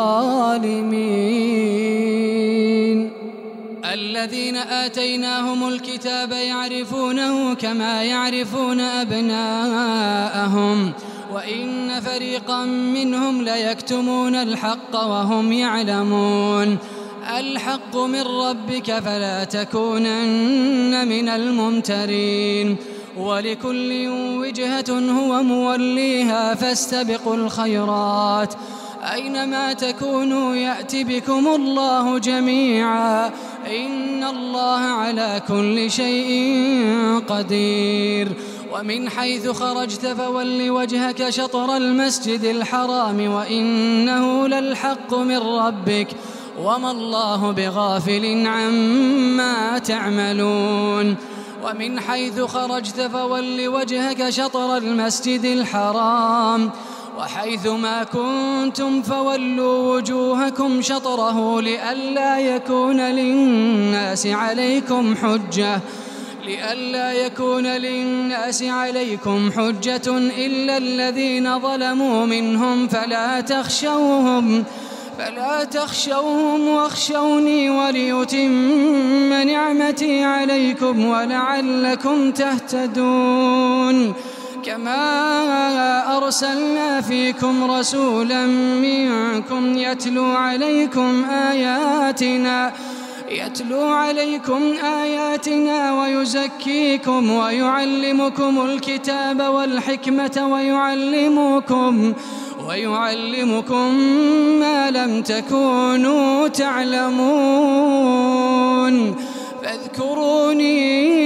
الظالمين. الذين آتيناهم الكتاب يعرفونه كما يعرفون أبناءهم وإن فريقا منهم ليكتمون الحق وهم يعلمون. الحق من ربك فلا تكونن من الممترين. ولكل وجهة هو موليها فاستبقوا الخيرات أينما تكونوا يأت بكم الله جميعا إن الله على كل شيء قدير. ومن حيث خرجت فول وجهك شطر المسجد الحرام وإنه للحق من ربك وما الله بغافل عما تعملون ومن حيث خرجت فول وجهك شطر المسجد الحرام وحيث ما كنتم فولوا وجوهكم شطره لئلا يكون للناس عليكم حجة إلا الذين ظلموا منهم فلا تخشوهم واخشوني وليتم نعمتي عليكم ولعلكم تهتدون كما أرسلنا فيكم رسولا منكم يتلو عليكم آياتنا ويزكيكم ويعلمكم الكتاب والحكمة ويعلمكم ما لم تكونوا تعلمون فاذكروني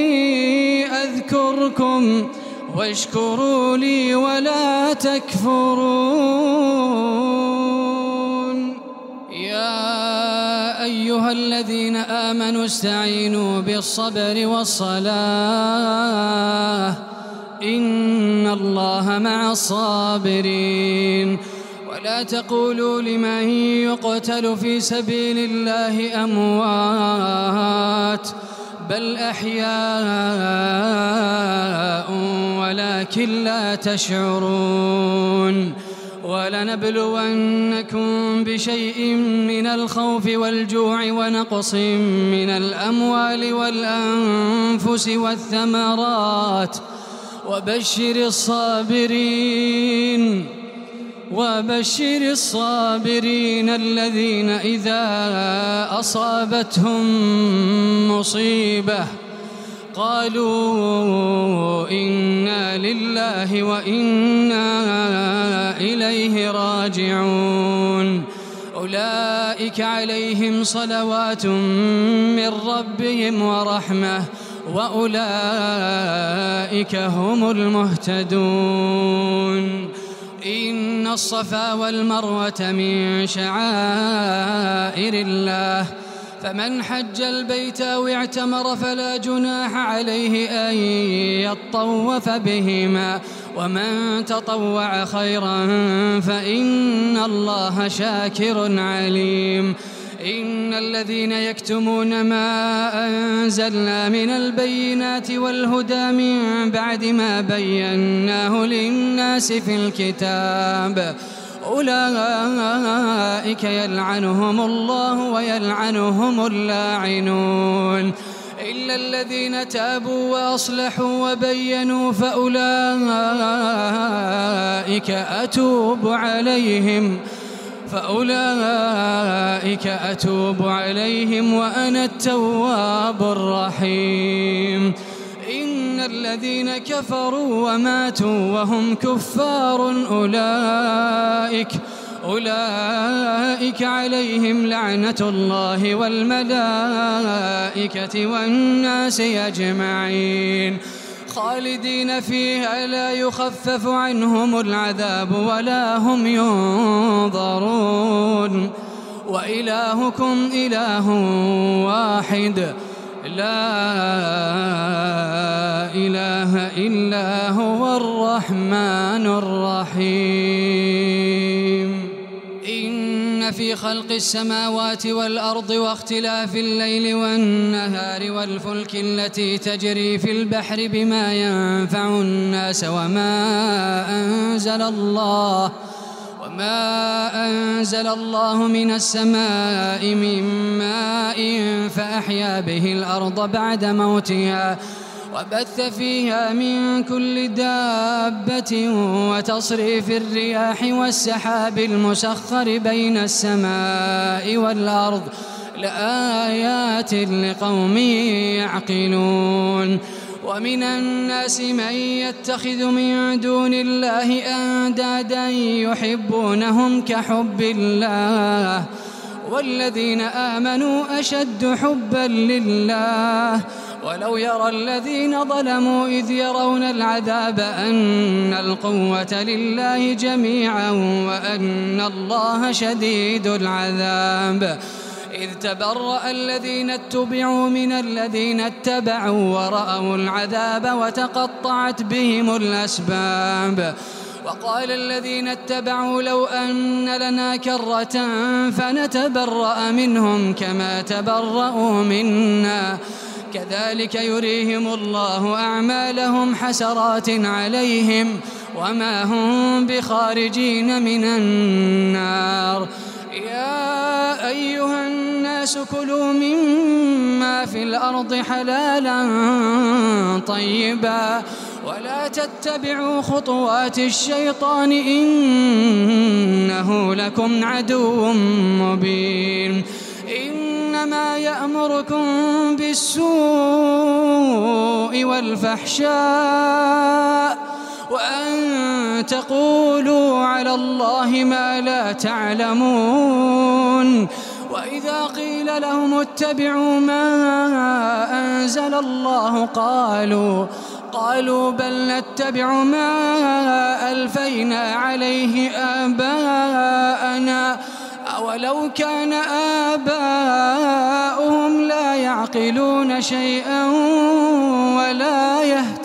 أذكركم واشكروا لي ولا تكفرون يا أيها الذين آمنوا استعينوا بالصبر والصلاة إن الله مع الصابرين ولا تقولوا لمن يقتل في سبيل الله أموات بل أحياء ولكن لا تشعرون ولنبلونكم بشيء من الخوف والجوع ونقص من الأموال والأنفس والثمرات وبشر الصابرين الذين إذا أصابتهم مصيبة قالوا إنا لله وإنا إليه راجعون أولئك عليهم صلوات من ربهم ورحمة وأولئك هم المهتدون إن الصفا والمروة من شعائر الله فمن حج البيت أو اعتمر فلا جناح عليه أن يطوف بهما ومن تطوع خيرا فإن الله شاكر عليم إن الذين يكتمون ما أنزلنا من البينات والهدى من بعد ما بيناه للناس في الكتاب أولئك يلعنهم الله ويلعنهم اللاعنون إلا الذين تابوا وأصلحوا وبينوا فأولئك أتوب عليهم وأنا التواب الرحيم إن الذين كفروا وماتوا وهم كفار أولئك عليهم لعنة الله والملائكة والناس أجمعين خالدين فيها لا يخفف عنهم العذاب ولا هم ينظرون وإلهكم إله واحد لا إله إلا هو الرحمن الرحيم إن في خلق السماوات والأرض واختلاف الليل والنهار والفلك التي تجري في البحر بما ينفع الناس وما أنزل الله من السماء من ماء فأحيا به الأرض بعد موتها وبث فيها من كل دابة وتصريف الرياح والسحاب المسخر بين السماء والأرض لآيات لقوم يعقلون ومن الناس من يتخذ من دون الله أندادا يحبونهم كحب الله والذين آمنوا أشد حبا لله ولو يرى الذين ظلموا إذ يرون العذاب أن القوة لله جميعا وأن الله شديد العذاب إذ تبرأ الذين اتبعوا من الذين اتبعوا ورأوا العذاب وتقطعت بهم الأسباب وقال الذين اتبعوا لو أن لنا كرة فنتبرأ منهم كما تبرأوا منا كذلك يريهم الله أعمالهم حسرات عليهم وما هم بخارجين من النار يا أيها الناس كلوا مما في الأرض حلالا طيبا ولا تتبعوا خطوات الشيطان إنه لكم عدو مبين إنما يأمركم بالسوء والفحشاء وأن تقولوا على الله ما لا تعلمون وإذا قيل لهم اتبعوا ما أنزل الله قالوا بل نتبع ما ألفينا عليه آباءنا أولو كان آباؤهم لا يعقلون شيئا ولا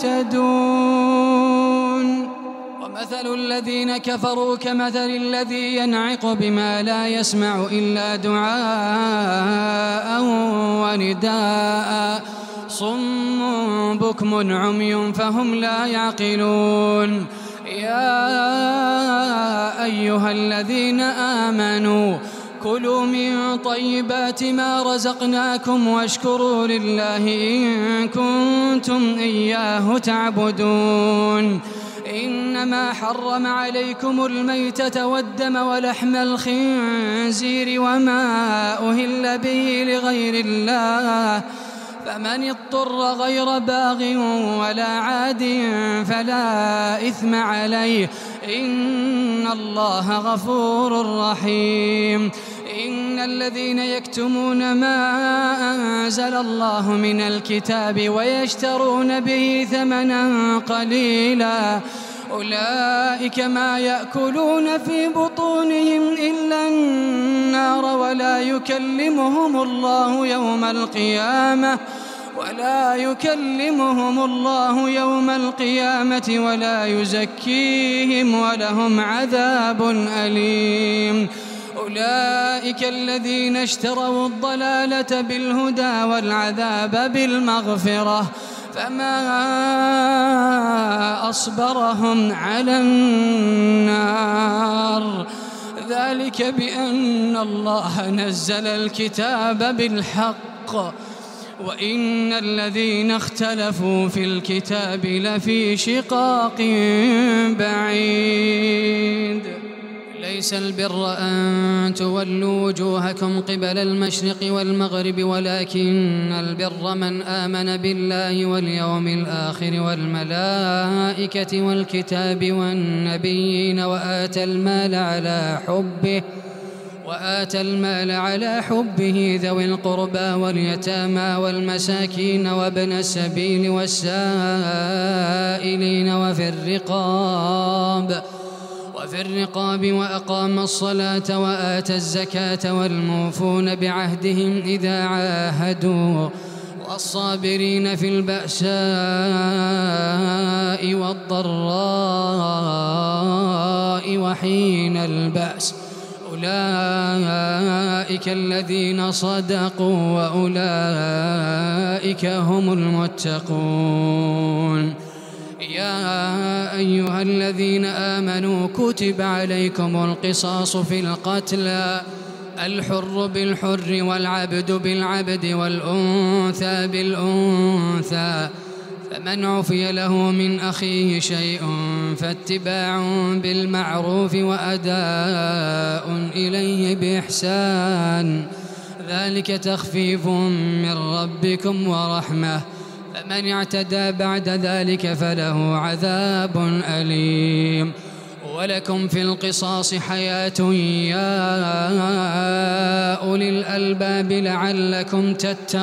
يهتدون ومثل الذين كفروا كمثل الذي ينعق بما لا يسمع إلا دعاء ونداء صم بكم عمي فهم لا يعقلون يا أيها الذين آمنوا كلوا من طيبات ما رزقناكم واشكروا لله إن كنتم إياه تعبدون إنما حرم عليكم الميتة والدم ولحم الخنزير وما أهل به لغير الله فمن اضطر غير باغ ولا عاد فلا إثم عليه إن الله غفور رحيم إن الذين يكتمون ما أنزل الله من الكتاب ويشترون به ثمنا قليلا أولئك ما يأكلون في بطونهم إلا النار ولا يكلمهم الله يوم القيامة ولا يزكيهم ولهم عذاب أليم أولئك الذين اشتروا الضلالة بالهدى والعذاب بالمغفرة فما أصبرهم على النار ذلك بأن الله نزل الكتاب بالحق وإن الذين اختلفوا في الكتاب لفي شقاق بعيد ليس البر أن تولوا وجوهكم قبل المشرق والمغرب ولكن البر من آمن بالله واليوم الآخر والملائكة والكتاب والنبيين وآتى المال على حبه ذوي القربى واليتامى والمساكين وابن السبيل والسائلين وفي الرقاب وأقام الصلاة وآتى الزكاة والموفون بعهدهم إذا عاهدوا والصابرين في البأساء والضراء وحين البأس أولئك الذين صدقوا وأولئك هم المتقون يا أيها الذين آمنوا كتب عليكم القصاص في القتلى الحر بالحر والعبد بالعبد والأنثى بالأنثى فمن عفي له من أخيه شيء فاتباع بالمعروف وأداء إليه بإحسان ذلك تخفيف من ربكم ورحمة فمن اعتدى بعد ذلك فله عذاب أليم ولكم في القصاص حياة يا أولي الألباب لعلكم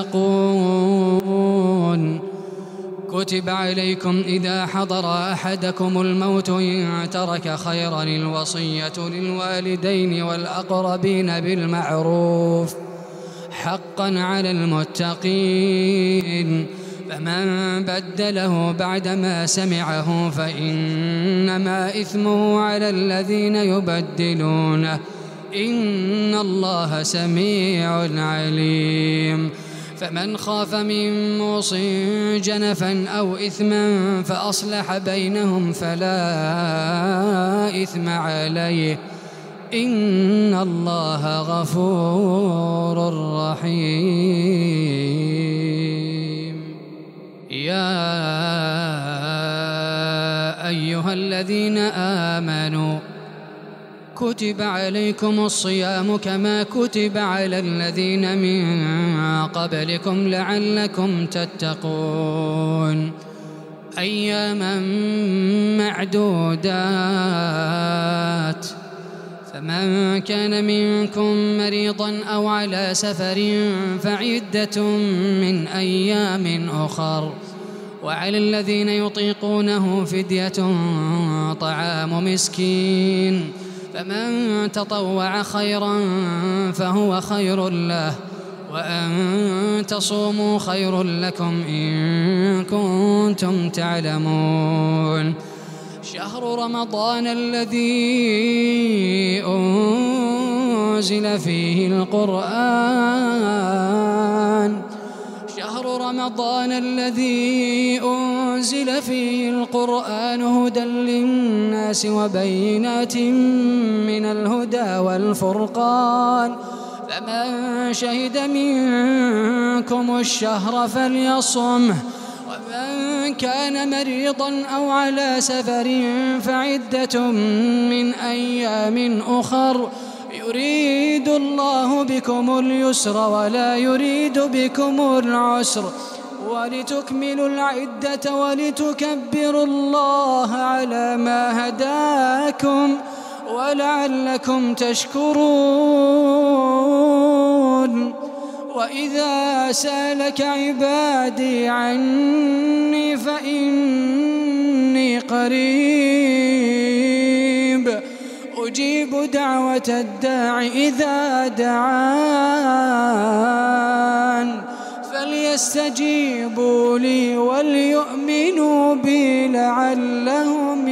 تتقون. كتب عليكم إذا حضر أحدكم الموت إن ترك خيرا الوصية للوالدين والأقربين بالمعروف حقا على المتقين. فمن بدله بعدما سمعه فإنما إثمه على الذين يبدلونه إن الله سميع عليم. فمن خاف من موص جنفا أو إثما فأصلح بينهم فلا إثم عليه إن الله غفور رحيم. يا أيها الذين آمنوا كتب عليكم الصيام كما كتب على الذين من قبلكم لعلكم تتقون. أياما معدودات. فمن كان منكم مريضا أو على سفر فعدة من أيام أخر. وعلى الذين يطيقونه فدية طعام مسكين. فمن تطوع خيرا فهو خير له وأن تصوموا خير لكم إن كنتم تعلمون. شهر رمضان الذي أنزل فيه القرآن هدى للناس وبينات من الهدى والفرقان. فمن شهد منكم الشهر فليصمه. ومن كان مريضا أو على سفر فعدة من أيام أخر يريد الله بكم اليسر ولا يريد بكم العسر ولتكملوا العدة ولتكبروا الله على ما هداكم ولعلكم تشكرون. وإذا سألك عبادي عني فإني قريب أجيب دعوة الداع إذا دعان فليستجيبوا لي وليؤمنوا بي لعلهم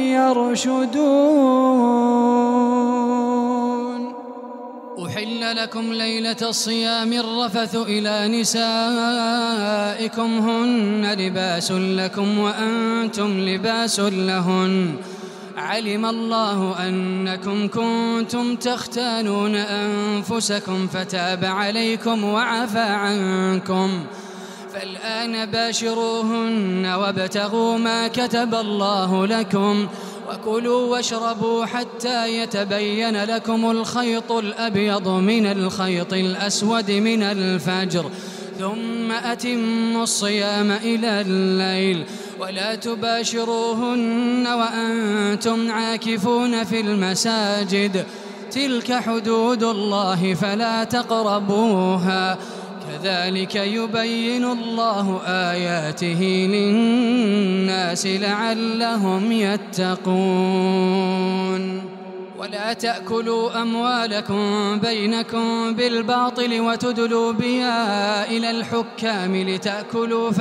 يرشدون. أحل لكم ليلة الصيام الرفث إلى نسائكم هن لباس لكم وأنتم لباس لهن. علم الله أنكم كنتم تختانون أنفسكم فتاب عليكم وعفى عنكم. فالآن باشروهن وابتغوا ما كتب الله لكم وكلوا واشربوا حتى يتبين لكم الخيط الأبيض من الخيط الأسود من الفجر ثم أتموا الصيام إلى الليل ولا تباشروهن وأنتم عاكفون في المساجد تلك حدود الله فلا تقربوها كذلك يبين الله آياته للناس لعلهم يتقون. ولا تأكلوا أموالكم بينكم بالباطل وتدلوا بها إلى الحكام لتأكلوا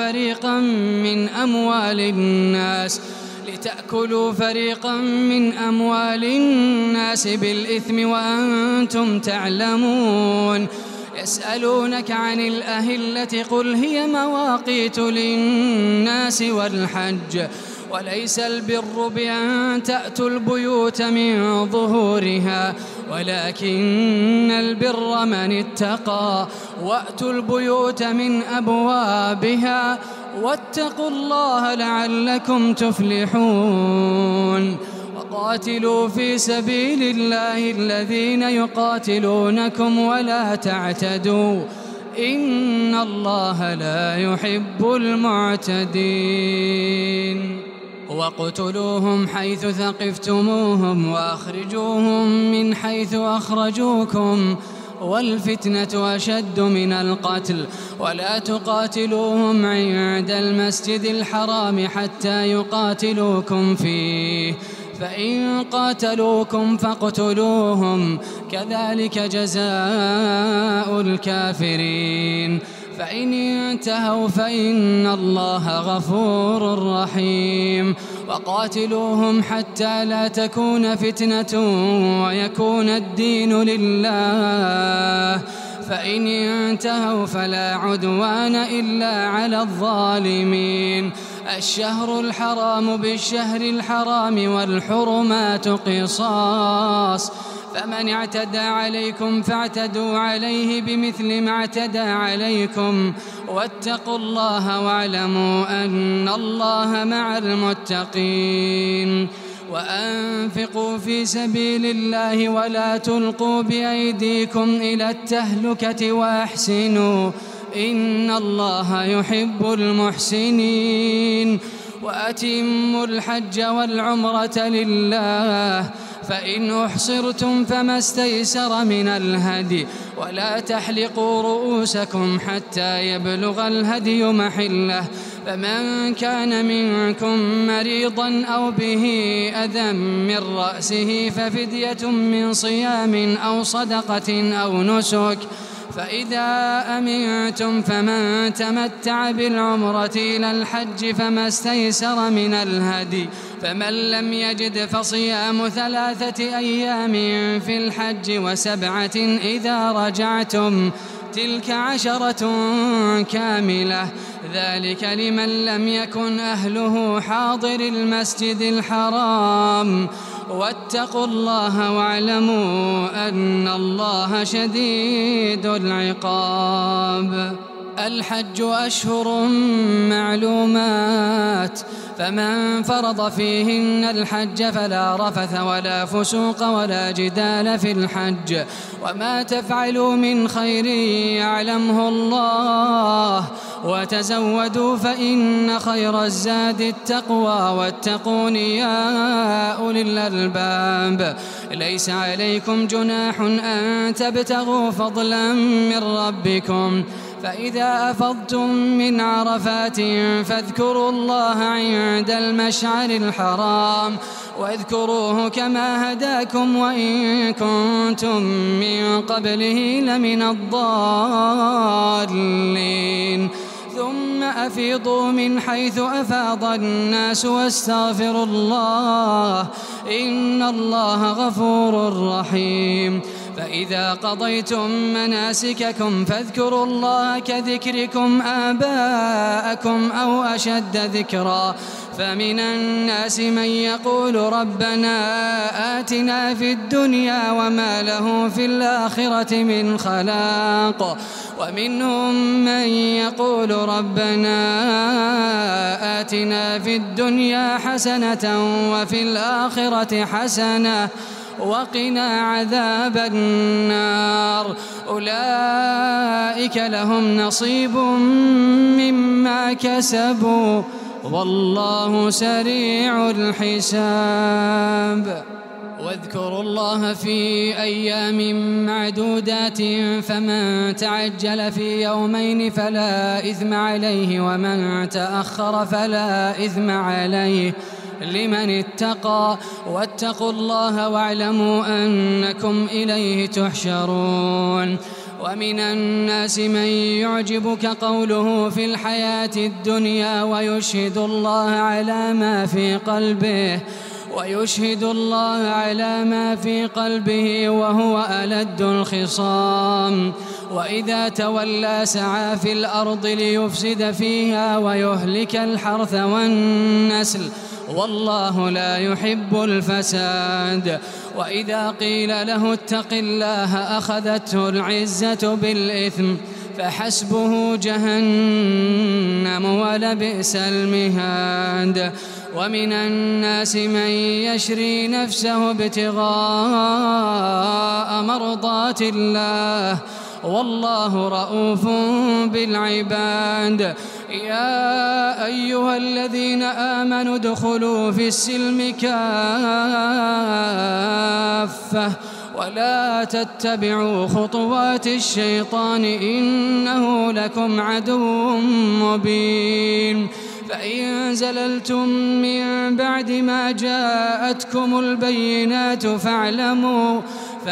فريقا من أموال الناس بالإثم وأنتم تعلمون. يسألونك عن الأهلة قل هي مواقيت للناس والحج وليس البر بأن تأتوا البيوت من ظهورها ولكن البر من اتقى وأتوا البيوت من أبوابها واتقوا الله لعلكم تفلحون. وقاتلوا في سبيل الله الذين يقاتلونكم ولا تعتدوا إن الله لا يحب المعتدين. واقتلوهم حيث ثقفتموهم وأخرجوهم من حيث أخرجوكم والفتنة أشد من القتل ولا تقاتلوهم عند المسجد الحرام حتى يقاتلوكم فيه فإن قاتلوكم فاقتلوهم كذلك جزاء الكافرين فإن انتهوا فإن الله غفور رحيم وقاتلوهم حتى لا تكون فتنة ويكون الدين لله فإن انتهوا فلا عدوان إلا على الظالمين الشهر الحرام بالشهر الحرام والحرمات قصاص فمن اعتدى عليكم فاعتدوا عليه بمثل ما اعتدى عليكم واتقوا الله واعلموا أن الله مع المتقين وأنفقوا في سبيل الله ولا تلقوا بأيديكم إلى التهلكة وأحسنوا إن الله يحب المحسنين وأتموا الحج والعمرة لله فإن أحصرتم فما استيسر من الهدي ولا تحلقوا رؤوسكم حتى يبلغ الهدي محله فمن كان منكم مريضا أو به أذى من رأسه ففدية من صيام أو صدقة أو نسك فإذا أمنتم فمن تمتع بالعمرة إلى الحج فما استيسر من الهدي فمن لم يجد فصيام 3 أيام في الحج و7 إذا رجعتم تلك 10 كاملة ذلك لمن لم يكن أهله حاضر المسجد الحرام واتقوا الله واعلموا أن الله شديد العقاب الحج أشهر معلومات فمن فرض فيهن الحج فلا رفث ولا فسوق ولا جدال في الحج وما تفعلوا من خير يعلمه الله وتزودوا فإن خير الزاد التقوى واتقون يا أولي الألباب ليس عليكم جناح أن تبتغوا فضلا من ربكم فإذا أفضتم من عرفات فاذكروا الله عند المشعر الحرام واذكروه كما هداكم وإن كنتم من قبله لمن الضالين ثم أفيضوا من حيث أفاض الناس واستغفروا الله إن الله غفور رحيم فإذا قضيتم مناسككم فاذكروا الله كذكركم آباءكم أو أشد ذكرا فمن الناس من يقول ربنا آتنا في الدنيا وما له في الآخرة من خلاق ومنهم من يقول ربنا آتنا في الدنيا حسنة وفي الآخرة حسنة وقنا عذاب النار أولئك لهم نصيب مما كسبوا والله سريع الحساب واذكروا الله في أيام معدودات فمن تعجل في يومين فلا إثم عليه ومن تأخر فلا إثم عليه لمن اتقى واتقوا الله واعلموا أنكم إليه تحشرون ومن الناس من يعجبك قوله في الحياة الدنيا ويشهد الله على ما في قلبه وهو ألد الخصام وإذا تولى سعى في الأرض ليفسد فيها ويهلك الحرث والنسل والله لا يحب الفساد وإذا قيل له اتق الله أخذته العزة بالإثم فحسبه جهنم ولبئس المهاد ومن الناس من يشري نفسه ابتغاء مرضات الله والله رؤوف بالعباد يا أيها الذين آمنوا ادخلوا في السلم كافة ولا تتبعوا خطوات الشيطان إنه لكم عدو مبين فإن زللتم من بعد ما جاءتكم البينات فاعلموا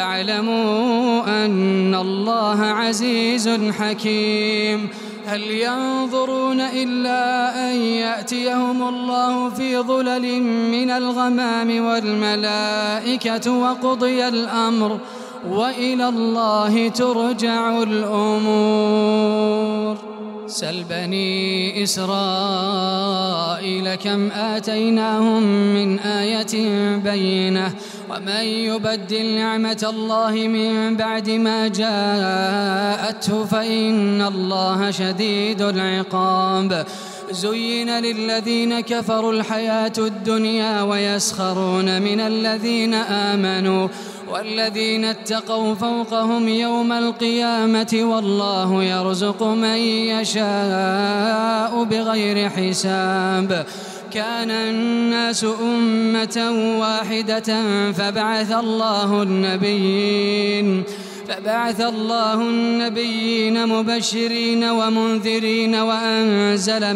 أن الله عزيز حكيم هل ينظرون إلا أن يأتيهم الله في ظلل من الغمام والملائكة وقضي الأمر وإلى الله ترجع الأمور سل بني إسرائيل كم آتيناهم من آية بينة ومن يبدل نعمة الله من بعد ما جاءته فإن الله شديد العقاب زين للذين كفروا الحياة الدنيا ويسخرون من الذين آمنوا والذين اتقوا فوقهم يوم القيامة والله يرزق من يشاء بغير حساب كان الناس أمة واحدة فبعث الله النبيين مبشرين ومنذرين وأنزل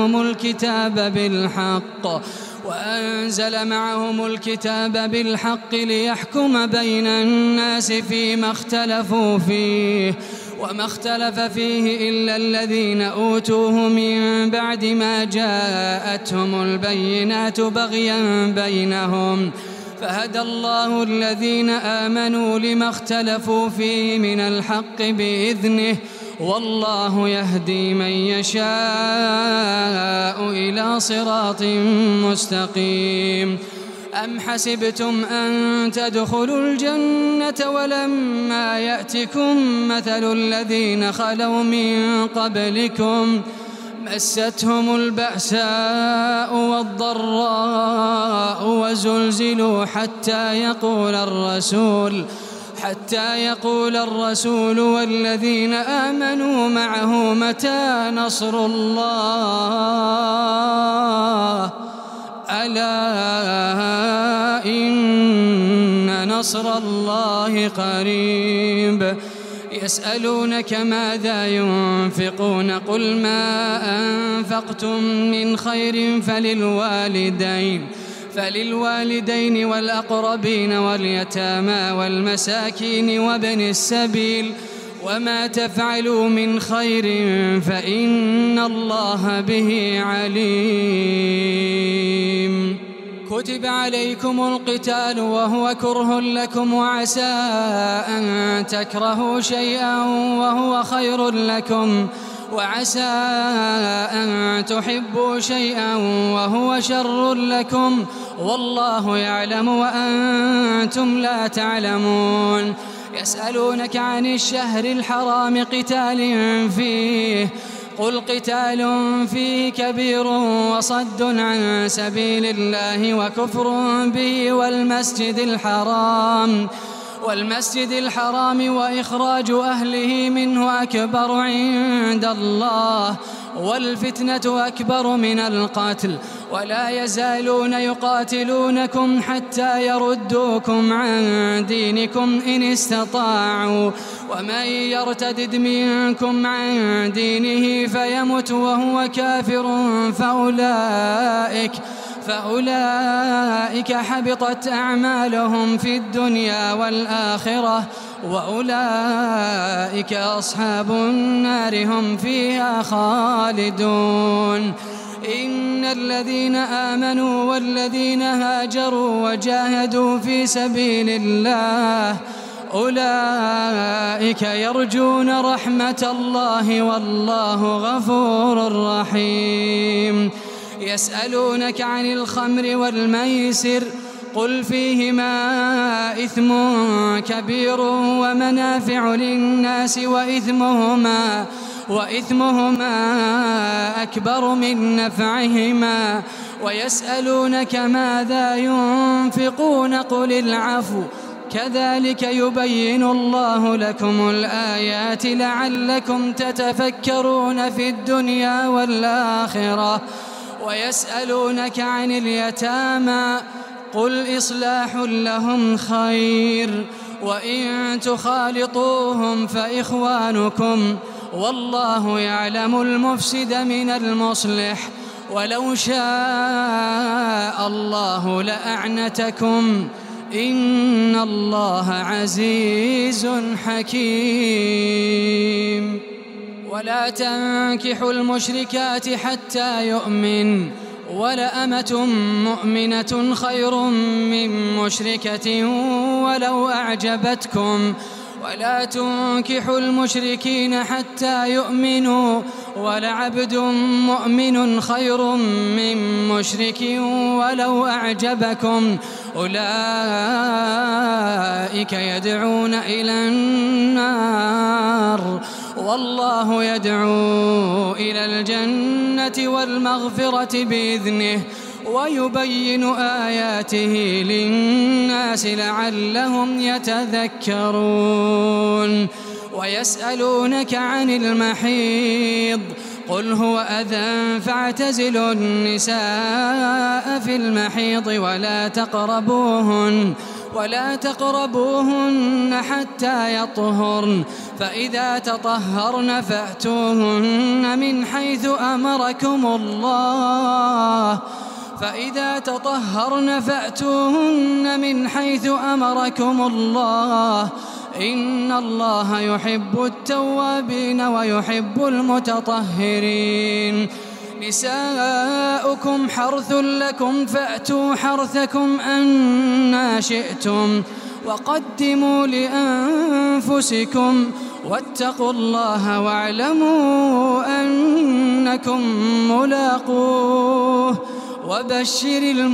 معهم الكتاب بالحق ليحكم بين الناس فيما اختلفوا فيه وما اختلف فيه إلا الذين أوتوه من بعد ما جاءتهم البينات بغيا بينهم فهدى الله الذين آمنوا لما اختلفوا فيه من الحق بإذنه والله يهدي من يشاء إلى صراط مستقيم أم حسبتم أن تدخلوا الجنة ولما يأتكم مثل الذين خلوا من قبلكم مستهم البأساء والضراء وزلزلوا حتى يقول الرسول والذين آمنوا معه متى نصر الله ألا إن نصر الله قريب يسألونك ماذا ينفقون قل ما أنفقتم من خير فللوالدين والأقربين واليتامى والمساكين وابن السبيل وما تفعلوا من خير فإن الله به عليم كتب عليكم القتال وهو كره لكم وعسى أن تكرهوا شيئا وهو خير لكم وعسى أن تحبوا شيئا وهو شر لكم والله يعلم وأنتم لا تعلمون يسألونك عن الشهر الحرام قتال فيه قل قتال فيه كبير وصد عن سبيل الله وكفر به والمسجد الحرام وإخراج أهله منه أكبر عند الله والفتنة أكبر من القتل ولا يزالون يقاتلونكم حتى يردوكم عن دينكم إن استطاعوا ومن يرتدد منكم عن دينه فيمت وهو كافر فأولئك حبطت أعمالهم في الدنيا والآخرة وأولئك أصحاب النار هم فيها خالدون إن الذين آمنوا والذين هاجروا وجاهدوا في سبيل الله أولئك يرجون رحمة الله والله غفور رحيم يسألونك عن الخمر والميسر قل فيهما إثم كبير ومنافع للناس وإثمهما أكبر من نفعهما ويسألونك ماذا ينفقون كذلك يبين الله لكم الآيات لعلكم تتفكرون في الدنيا والآخرة. ويسألونك عن اليتامى قل إصلاح لهم خير وإن تخالطوهم فإخوانكم والله يعلم المفسد من المصلح ولو شاء الله لأعنتكم إن الله عزيز حكيم. ولا تنكحوا المشركات حتى يؤمن ولأمة مؤمنة خير من مشركة ولو أعجبتكم ولا تنكحوا المشركين حتى يؤمنوا ولعبد مؤمن خير من مشرك ولو أعجبكم أولئك يدعون إلى النار والله يدعو إلى الجنة والمغفرة بإذنه ويبين آياته للناس لعلهم يتذكرون. ويسألونك عن المحيض قل هو أذى فاعتزلوا النساء في المحيض ولا تقربوهن حتى يطهرن فإذا تطهرن فأتوهن من حيث أمركم الله إن الله يحب التوابين ويحب المتطهرين. نساؤكم حرث لكم فأتوا حرثكم أنى شئتم وقدموا لأنفسكم واتقوا الله واعلموا أنكم ملاقوه وبشر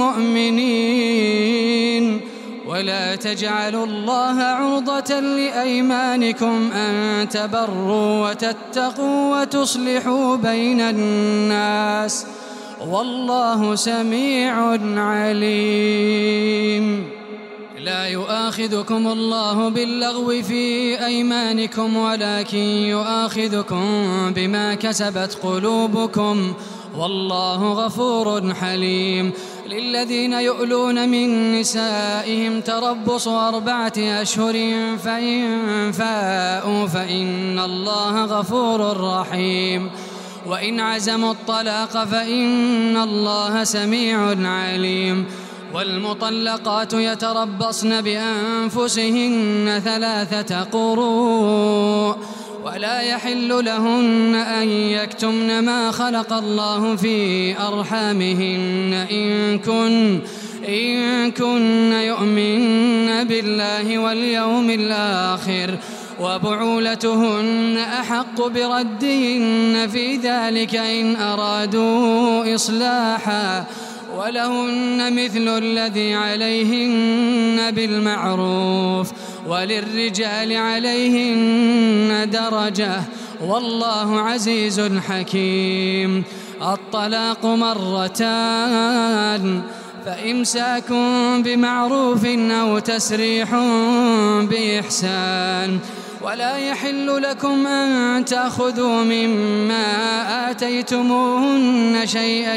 المؤمنين. ولا تجعلوا الله عرضة لأيمانكم أن تبروا وتتقوا وتصلحوا بين الناس والله سميع عليم. لا يؤاخذكم الله باللغو في أيمانكم ولكن يؤاخذكم بما كسبت قلوبكم والله غفور حليم. للذين يؤلون من نسائهم تربص 4 أشهر فإن فاءوا فإن الله غفور رحيم. وإن عزموا الطلاق فإن الله سميع عليم. والمطلقات يتربصن بأنفسهن 3 قروء ولا يحل لهن أن يكتمن ما خلق الله في أرحامهن إن كن يؤمن بالله واليوم الآخر وبعولتهن أحق بردهن في ذلك إن أرادوا إصلاحا ولهن مثل الذي عليهن بالمعروف وللرجال عليهن درجة والله عزيز حكيم. الطلاق 2 فإمساك بمعروف أو تسريح بإحسان. ولا يحل لكم أن تأخذوا مما آتيتموهن شيئا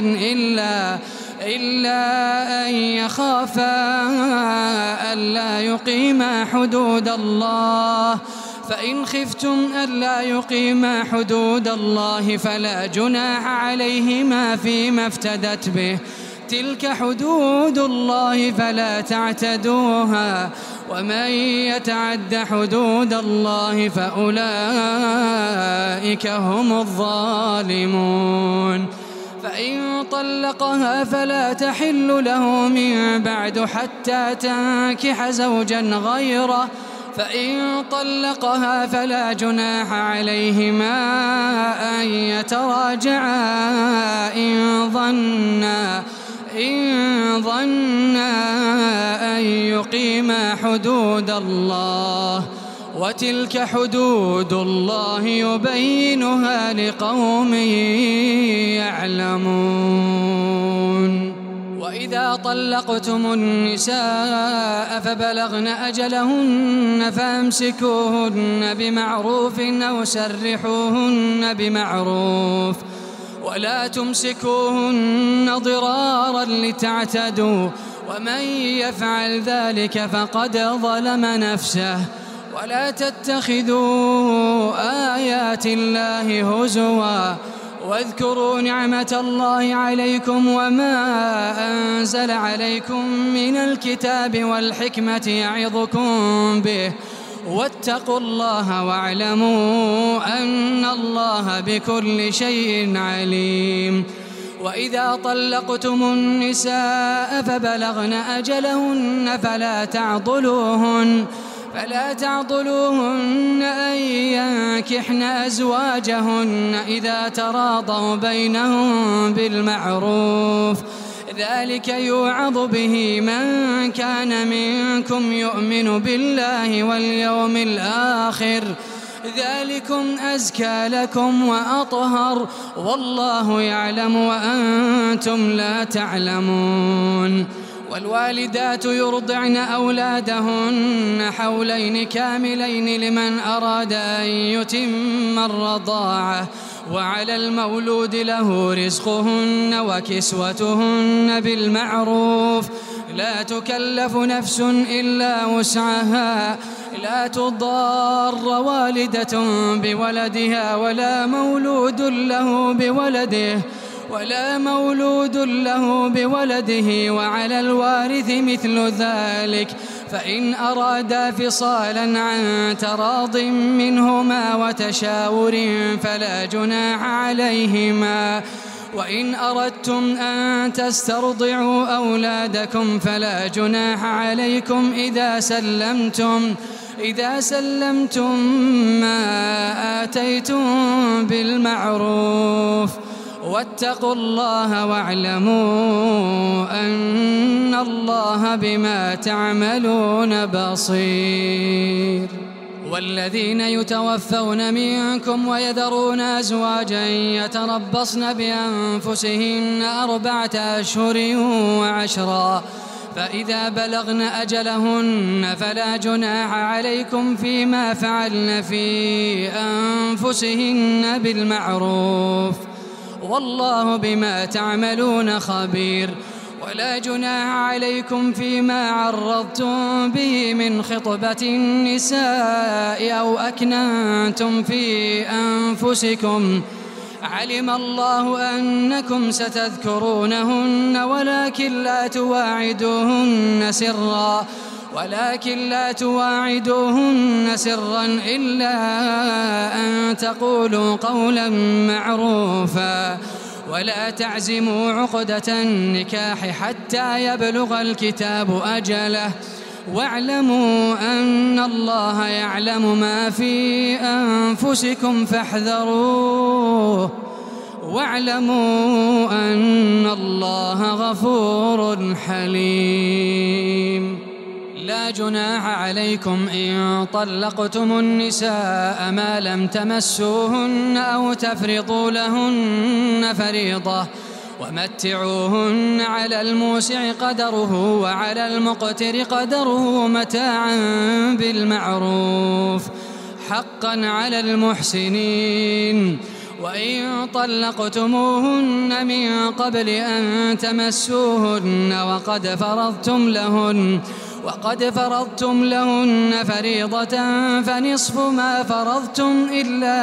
إلا أن يخافا ألا يقيما حدود الله فإن خفتم ألا يقيما حدود الله فلا جناح عليهما فيما افتدت به تلك حدود الله فلا تعتدوها ومن يتعد حدود الله فأولئك هم الظالمون. فإن طلقها فلا تحل له من بعد حتى تنكح زوجا غيره فإن طلقها فلا جناح عليهما أن يتراجعا إن ظنا أن يقيما حدود الله وتلك حدود الله يبينها لقوم يعلمون. وإذا طلقتم النساء فبلغن أجلهن فأمسكوهن بمعروف أو سرحوهن بمعروف ولا تمسكوهن ضرارا لتعتدوا ومن يفعل ذلك فقد ظلم نفسه ولا تتخذوا آيات الله هزوا واذكروا نعمة الله عليكم وما أنزل عليكم من الكتاب والحكمة يعظكم به واتقوا الله واعلموا أن الله بكل شيء عليم. وإذا طلقتم النساء فبلغن أجلهن فلا تعضلوهن أن ينكحن أزواجهن إذا تراضوا بينهم بالمعروف ذلك يوعظ به من كان منكم يؤمن بالله واليوم الآخر ذلكم أزكى لكم وأطهر والله يعلم وأنتم لا تعلمون. والوالدات يرضعن أولادهن حولين كاملين لمن أراد أن يتم الرضاعة وعلى المولود له رزقهن وكسوتهن بالمعروف لا تكلف نفس إلا وسعها لا تضار والدة بولدها ولا مولود له بولده وعلى الوارث مثل ذلك فإن أرادا فصالا عن تراض منهما وتشاور فلا جناح عليهما. وإن أردتم أن تسترضعوا أولادكم فلا جناح عليكم إذا سلمتم ما آتيتم بالمعروف واتقوا الله واعلموا أن الله بما تعملون بصير. والذين يتوفون منكم ويذرون أزواجا يتربصن بأنفسهن 4 أشهر و10 فإذا بلغن أجلهن فلا جناح عليكم فيما فعلن في أنفسهن بالمعروف والله بما تعملون خبير. ولا جناح عليكم فيما عرضتم به من خطبة النساء أو أكننتم في أنفسكم علم الله أنكم ستذكرونهن ولكن لا تواعدوهن سرا إلا أن تقولوا قولا معروفا ولا تعزموا عقدة النكاح حتى يبلغ الكتاب أجله واعلموا أن الله يعلم ما في أنفسكم فاحذروه واعلموا أن الله غفور حليم. لا جناح عليكم إن طلقتم النساء ما لم تمسوهن أو تفرضوا لهن فريضة ومتعوهن على الموسع قدره وعلى المقتر قدره متاعا بالمعروف حقا على المحسنين. وإن طلقتموهن من قبل أن تمسوهن وقد فرضتم لهن فريضة فنصف ما فرضتم إلا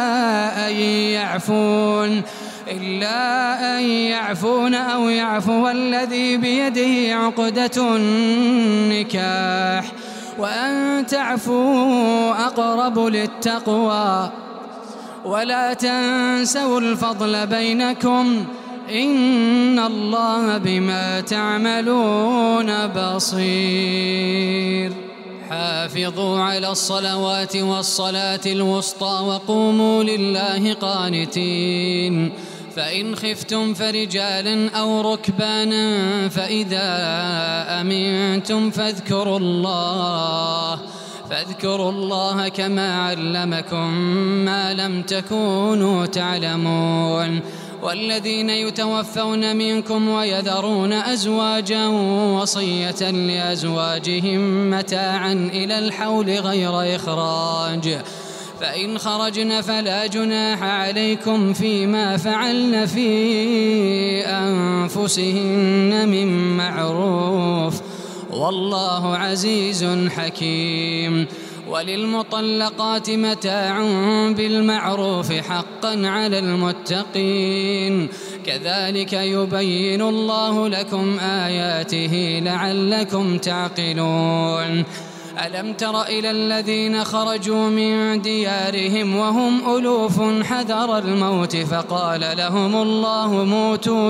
أن يعفون أو يعفو الذي بيده عقدة النكاح وأن تعفوا أقرب للتقوى ولا تنسوا الفضل بينكم إن الله بما تعملون بصير. حافظوا على الصلوات والصلاة الوسطى وقوموا لله قانتين. فإن خفتم فرجالا أو ركبانا فإذا أمنتم فاذكروا الله كما علمكم ما لم تكونوا تعلمون والذين يتوفون منكم ويذرون أزواجا وصية لأزواجهم متاعا إلى الحول غير إخراج، فإن خرجن فلا جناح عليكم فيما فعلن في أنفسهن من معروف، والله عزيز حكيم. وللمطلقات متاع بالمعروف حقا على المتقين، كذلك يبين الله لكم آياته لعلكم تعقلون. ألم تر إلى الذين خرجوا من ديارهم وهم ألوف حذر الموت فقال لهم الله موتوا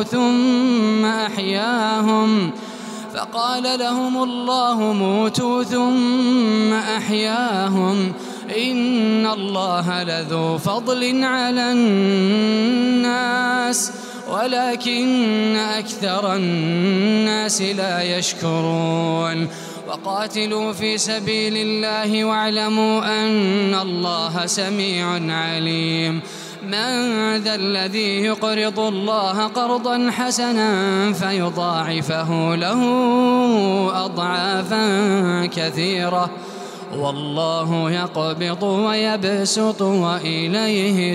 ثم أحياهم إن الله لذو فضل على الناس ولكن أكثر الناس لا يشكرون. وقاتلوا في سبيل الله واعلموا أن الله سميع عليم. من ذا الذي يقرض الله قرضا حسنا فيضاعفه له أضعافا كثيرة والله يقبض ويبسط وإليه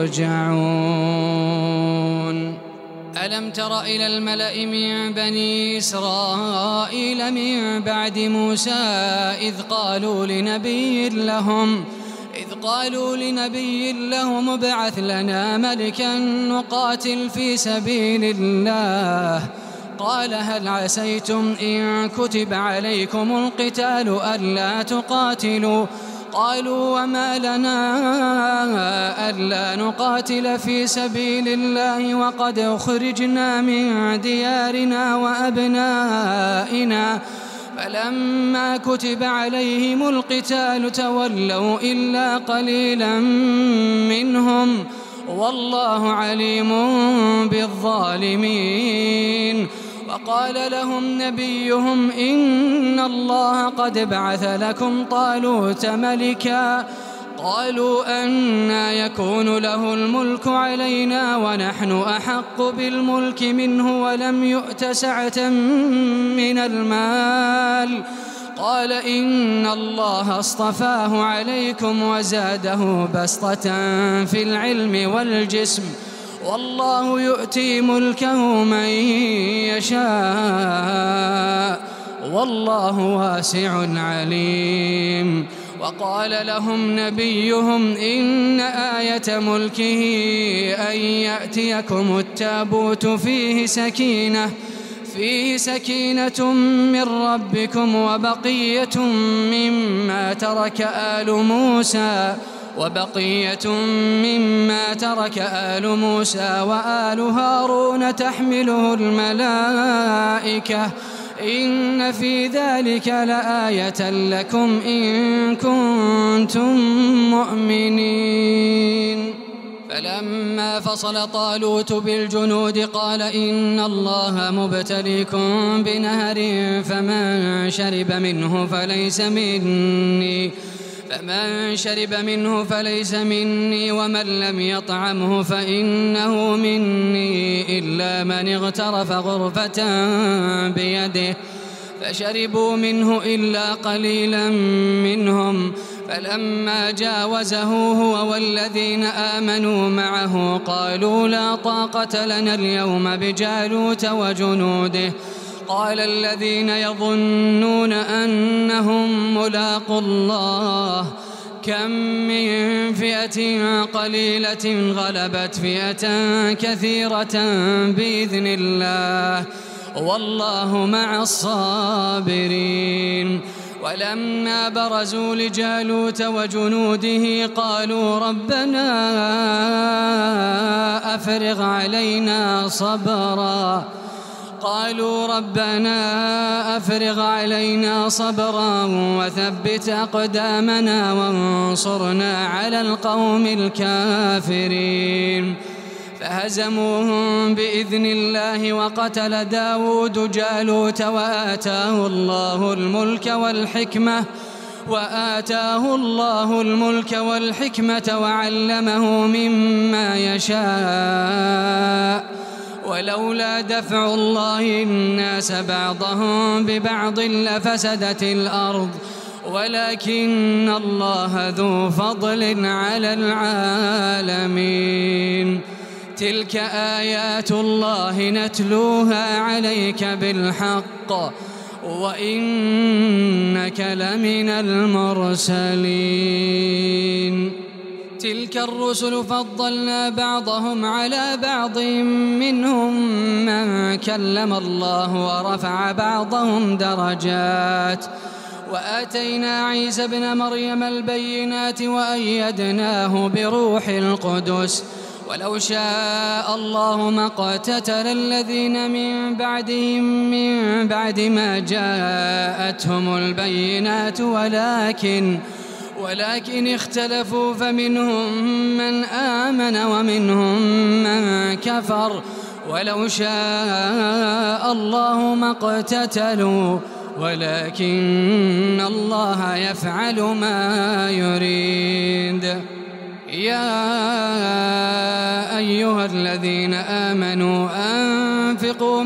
ترجعون. ألم تر إلى الملأ من بني إسرائيل من بعد موسى إذ قالوا لنبي لهم ابعث لنا ملكا نقاتل في سبيل الله، قال هل عسيتم إن كتب عليكم القتال ألا تقاتلوا؟ قالوا وما لنا ألا نقاتل في سبيل الله وقد أخرجنا من ديارنا وأبنائنا، فلما كتب عليهم القتال تولوا إلا قليلا منهم والله عليم بالظالمين. وقال لهم نبيهم إن الله قد بعث لكم طالوت ملكا، قالوا أنى يكون له الملك علينا ونحن أحق بالملك منه ولم يؤت سعة من المال، قال إن الله اصطفاه عليكم وزاده بسطة في العلم والجسم والله يؤتي ملكه من يشاء والله واسع عليم. وقال لهم نبيهم إن آية ملكه أن يأتيكم التابوت فيه سكينة من ربكم وبقية مما ترك آل موسى وآل هارون تحمله الملائكة إن في ذلك لآية لكم إن كنتم مؤمنين. فلما فصل طالوت بالجنود قال إن الله مبتليكم بنهر فمن شرب منه فليس مني ومن لم يطعمه فإنه مني إلا من اغترف غرفة بيده، فشربوا منه إلا قليلا منهم. فلما جاوزه هو والذين آمنوا معه قالوا لا طاقة لنا اليوم بجالوت وجنوده، قال الذين يظنون أنهم ملاقو الله كم من فئة قليلة غلبت فئة كثيرة بإذن الله والله مع الصابرين. ولما برزوا لجالوت وجنوده قالوا ربنا أفرغ علينا صبرا وثبت أقدامنا وانصرنا على القوم الكافرين. فهزموهم بإذن الله وقتل داود جالوت وآتاه الله الملك والحكمة وعلمه مما يشاء ولولا دفع الله الناس بعضهم ببعض لفسدت الأرض ولكن الله ذو فضل على العالمين. تلك آيات الله نتلوها عليك بالحق وإنك لمن المرسلين. تلك الرسل فضلنا بعضهم على بعض منهم من كلم الله ورفع بعضهم درجات وآتينا عيسى ابن مريم البينات وأيدناه بروح القدس ولو شاء الله ما اقتتل الذين من بعدهم من بعد ما جاءتهم البينات ولكن اختلفوا فمنهم من آمن ومنهم من كفر ولو شاء الله ما اقتتلوا ولكن الله يفعل ما يريد. يا أيها الذين آمنوا أنفقوا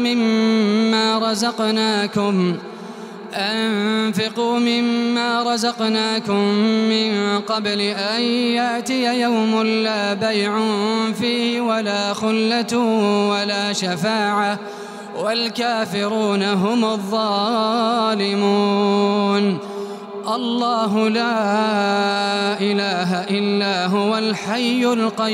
مما رزقناكم من قبل أن يأتي يوم لا بيع فيه ولا خلة ولا شفاعة والكافرون هم الظالمون. الله لا إله إلا هو الحي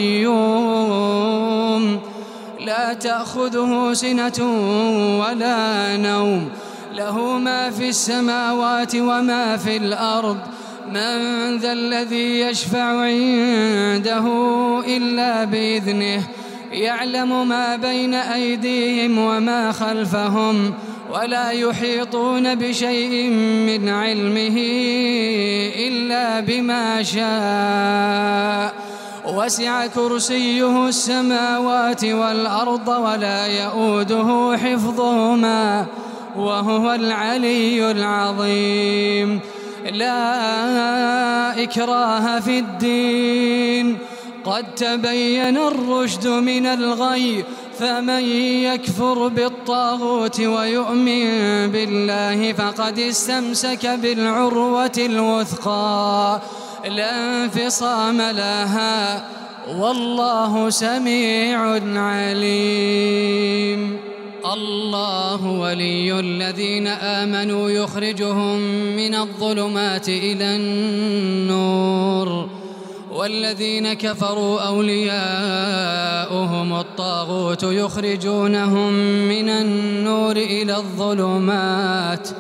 القيوم لا تأخذه سنة ولا نوم له ما في السماوات وما في الأرض من ذا الذي يشفع عنده إلا بإذنه يعلم ما بين أيديهم وما خلفهم ولا يحيطون بشيء من علمه إلا بما شاء وسع كرسيه السماوات والأرض ولا يؤوده حفظهما وهو العلي العظيم. لا إكراه في الدين قد تبين الرشد من الغي فمن يكفر بالطاغوت ويؤمن بالله فقد استمسك بالعروة الوثقى لا انفصام لها والله سميع عليم. الله ولي الذين آمنوا يخرجهم من الظلمات إلى النور والذين كفروا أولياؤهم الطاغوت يخرجونهم من النور إلى الظلمات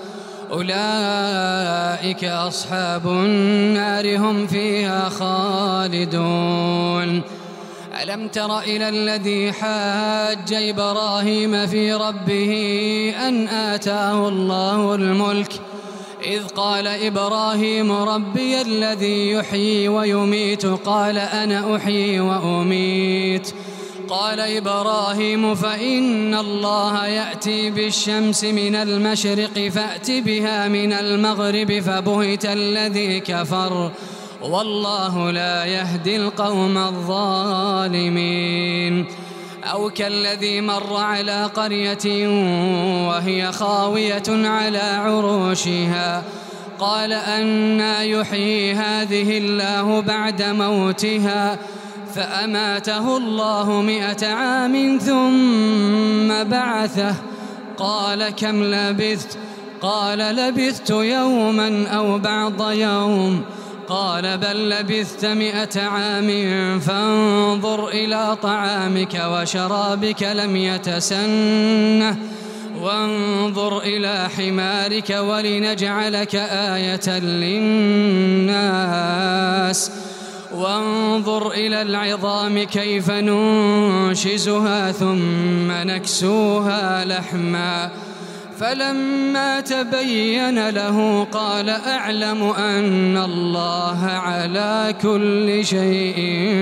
أولئك أصحاب النار هم فيها خالدون. ألم تر إلى الذي حاج إبراهيم في ربه أن آتاه الله الملك إذ قال إبراهيم ربي الذي يحيي ويميت قال أنا أحيي وأميت قال إبراهيم فإن الله يأتي بالشمس من المشرق فأت بها من المغرب فبهت الذي كفر والله لا يهدي القوم الظالمين. أو كالذي مر على قرية وهي خاوية على عروشها قال أنى يحيي هذه الله بعد موتها فأماته الله 100 عام ثم بعثه قال كم لبثت قال لبثت يوما أو بعض يوم قال بل لبثت 100 عام فانظر إلى طعامك وشرابك لم يتسنه وانظر إلى حمارك ولنجعلك آية للناس وانظر إلى العظام كيف ننشزها ثم نكسوها لحما فلما تبين له قال أعلم أن الله على كل شيء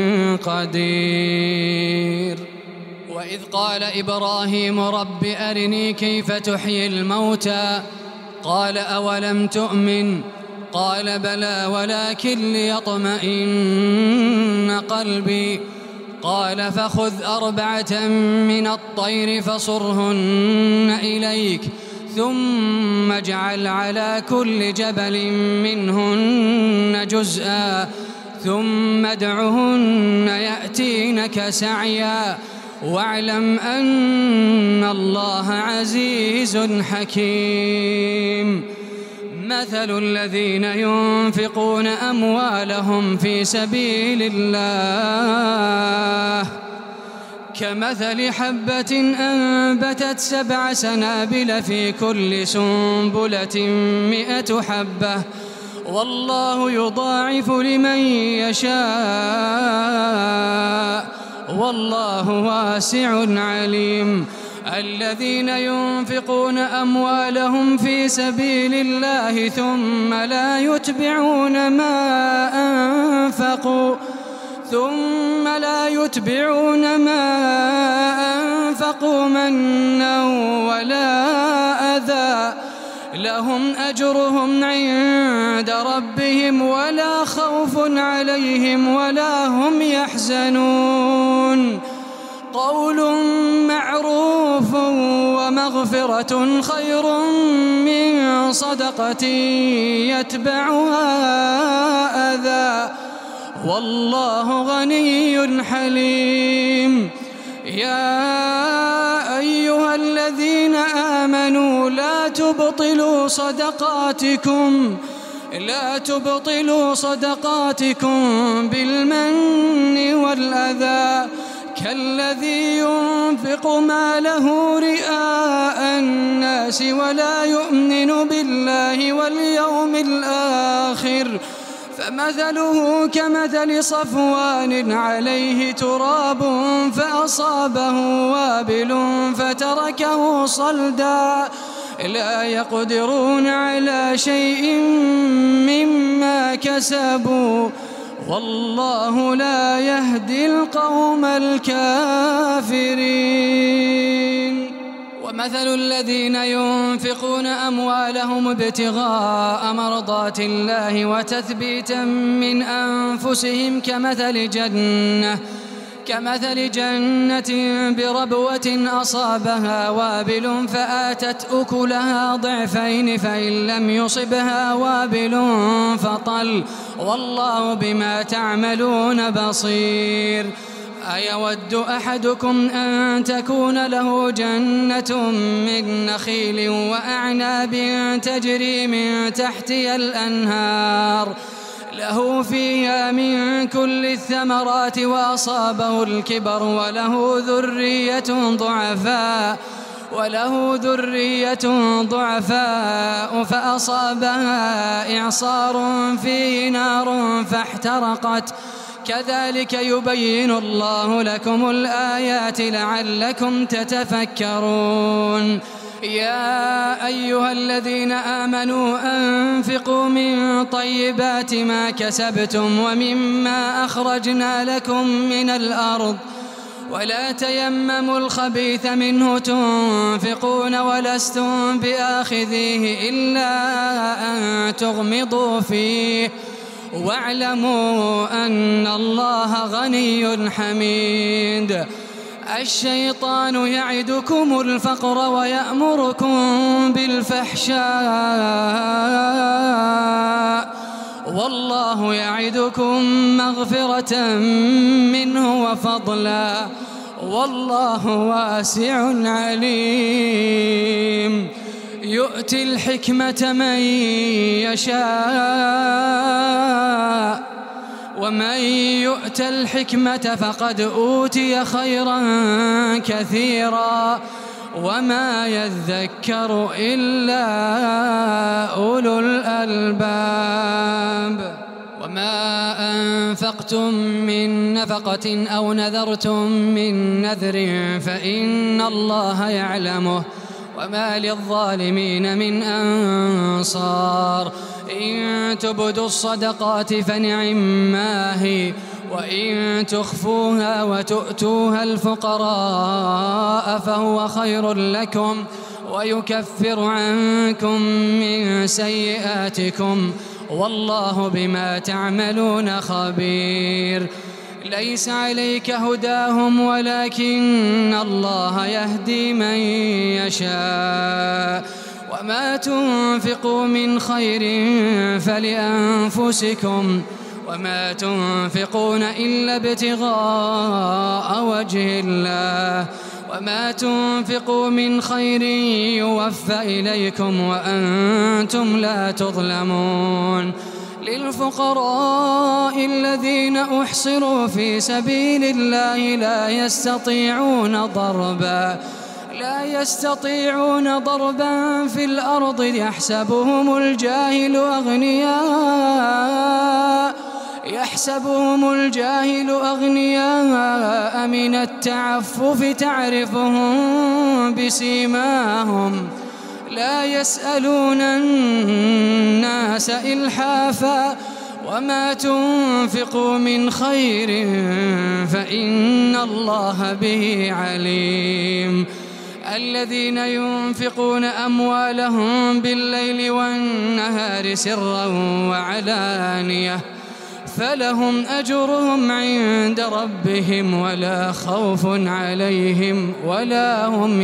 قدير. وإذ قال إبراهيم رب أرني كيف تحيي الموتى قال أولم تؤمن قال بلى ولكن ليطمئن قلبي قال فخذ 4 من الطير فصرهن إليك ثم اجعل على كل جبل منهن جزءا ثم ادعهن يأتينك سعيا واعلم أن الله عزيز حكيم. مثل الذين ينفقون أموالهم في سبيل الله كمثل حبة أنبتت 7 سنابل في كل سنبلة 100 حبة والله يضاعف لمن يشاء والله واسع عليم. الذين ينفقون أموالهم في سبيل الله ثم لا يتبعون ما أنفقوا منا ولا أذى لهم أجرهم عند ربهم ولا خوف عليهم ولا هم يحزنون. قول معروف ومغفرة خير من صدقة يتبعها أذى والله غني حليم. يا أيها الذين آمنوا لا تبطلوا صدقاتكم بالمن والأذى كالذي ينفق ماله رئاء الناس ولا يؤمن بالله واليوم الآخر فمثله كمثل صفوان عليه تراب فأصابه وابل فتركه صلدا لا يقدرون على شيء مما كسبوا والله لا يهدي القوم الكافرين. ومثل الذين ينفقون أموالهم ابتغاء مرضات الله وتثبيتا من أنفسهم كمثل جنة بربوة أصابها وابل فآتت أكلها ضعفين فإن لم يصبها وابل فطل والله بما تعملون بصير. أيود أحدكم أن تكون له جنة من نخيل وأعناب تجري من تحتها الأنهار له فيها من كل الثمرات وأصابه الكبر وله ذرية ضعفاء فأصابها إعصار فيه نار فاحترقت كذلك يبين الله لكم الآيات لعلكم تتفكرون. يا أيها الذين آمنوا أنفقوا من طيبات ما كسبتم ومما أخرجنا لكم من الأرض ولا تيمموا الخبيث منه تنفقون ولستم بآخذيه إلا أن تغمضوا فيه واعلموا أن الله غني حميد. الشيطان يعدكم الفقر ويأمركم بالفحشاء والله يعدكم مغفرة منه وفضلا والله واسع عليم. يؤتي الحكمة من يشاء ومن يؤت الحكمة فقد أوتي خيرا كثيرا وما يذكر إلا أولو الألباب. وما أنفقتم من نفقة أو نذرتم من نذر فإن الله يعلمه وما للظالمين من أنصار. إن تبدوا الصدقات فنعما هي وإن تخفوها وتؤتوها الفقراء فهو خير لكم ويكفر عنكم من سيئاتكم والله بما تعملون خبير. ليس عليك هداهم ولكن الله يهدي من يشاء وما تنفقوا من خير فلأنفسكم وما تنفقون إلا ابتغاء وجه الله وما تنفقوا من خير يوفى إليكم وأنتم لا تظلمون للفقراء الذين أحصروا في سبيل الله لا يستطيعون ضربا في الأرض يحسبهم الجاهل أغنياء من التعفف تعرفهم بسيماهم لا يسألون الناس إلحافا وما تنفقوا من خير فإن الله به عليم الذين ينفقون أموالهم بالليل والنهار سرا وعلانية فلهم أجرهم عند ربهم ولا خوف عليهم ولا هم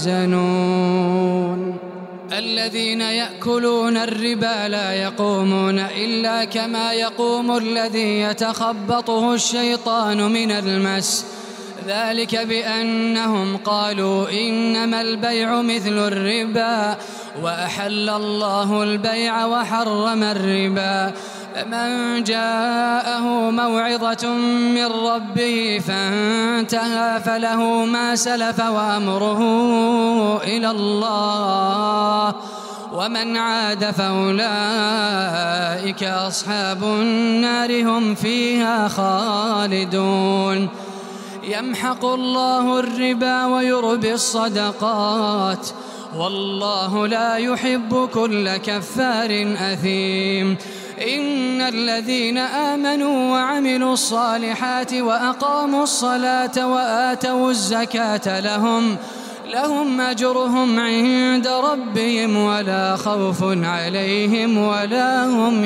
يحزنون الذين يأكلون الربا لا يقومون إلا كما يقوم الذي يتخبطه الشيطان من المس ذلك بأنهم قالوا إنما البيع مثل الربا وأحل الله البيع وحرم الربا فمن جاءه موعظة من ربه فانتهى فله ما سلف وأمره إلى الله ومن عاد فأولئك أصحاب النار هم فيها خالدون يمحق الله الربا ويربي الصدقات والله لا يحب كل كفار أثيم إن الذين آمنوا وعملوا الصالحات وأقاموا الصلاة وآتوا الزكاة لهم أجرهم عند ربهم ولا خوف عليهم ولا هم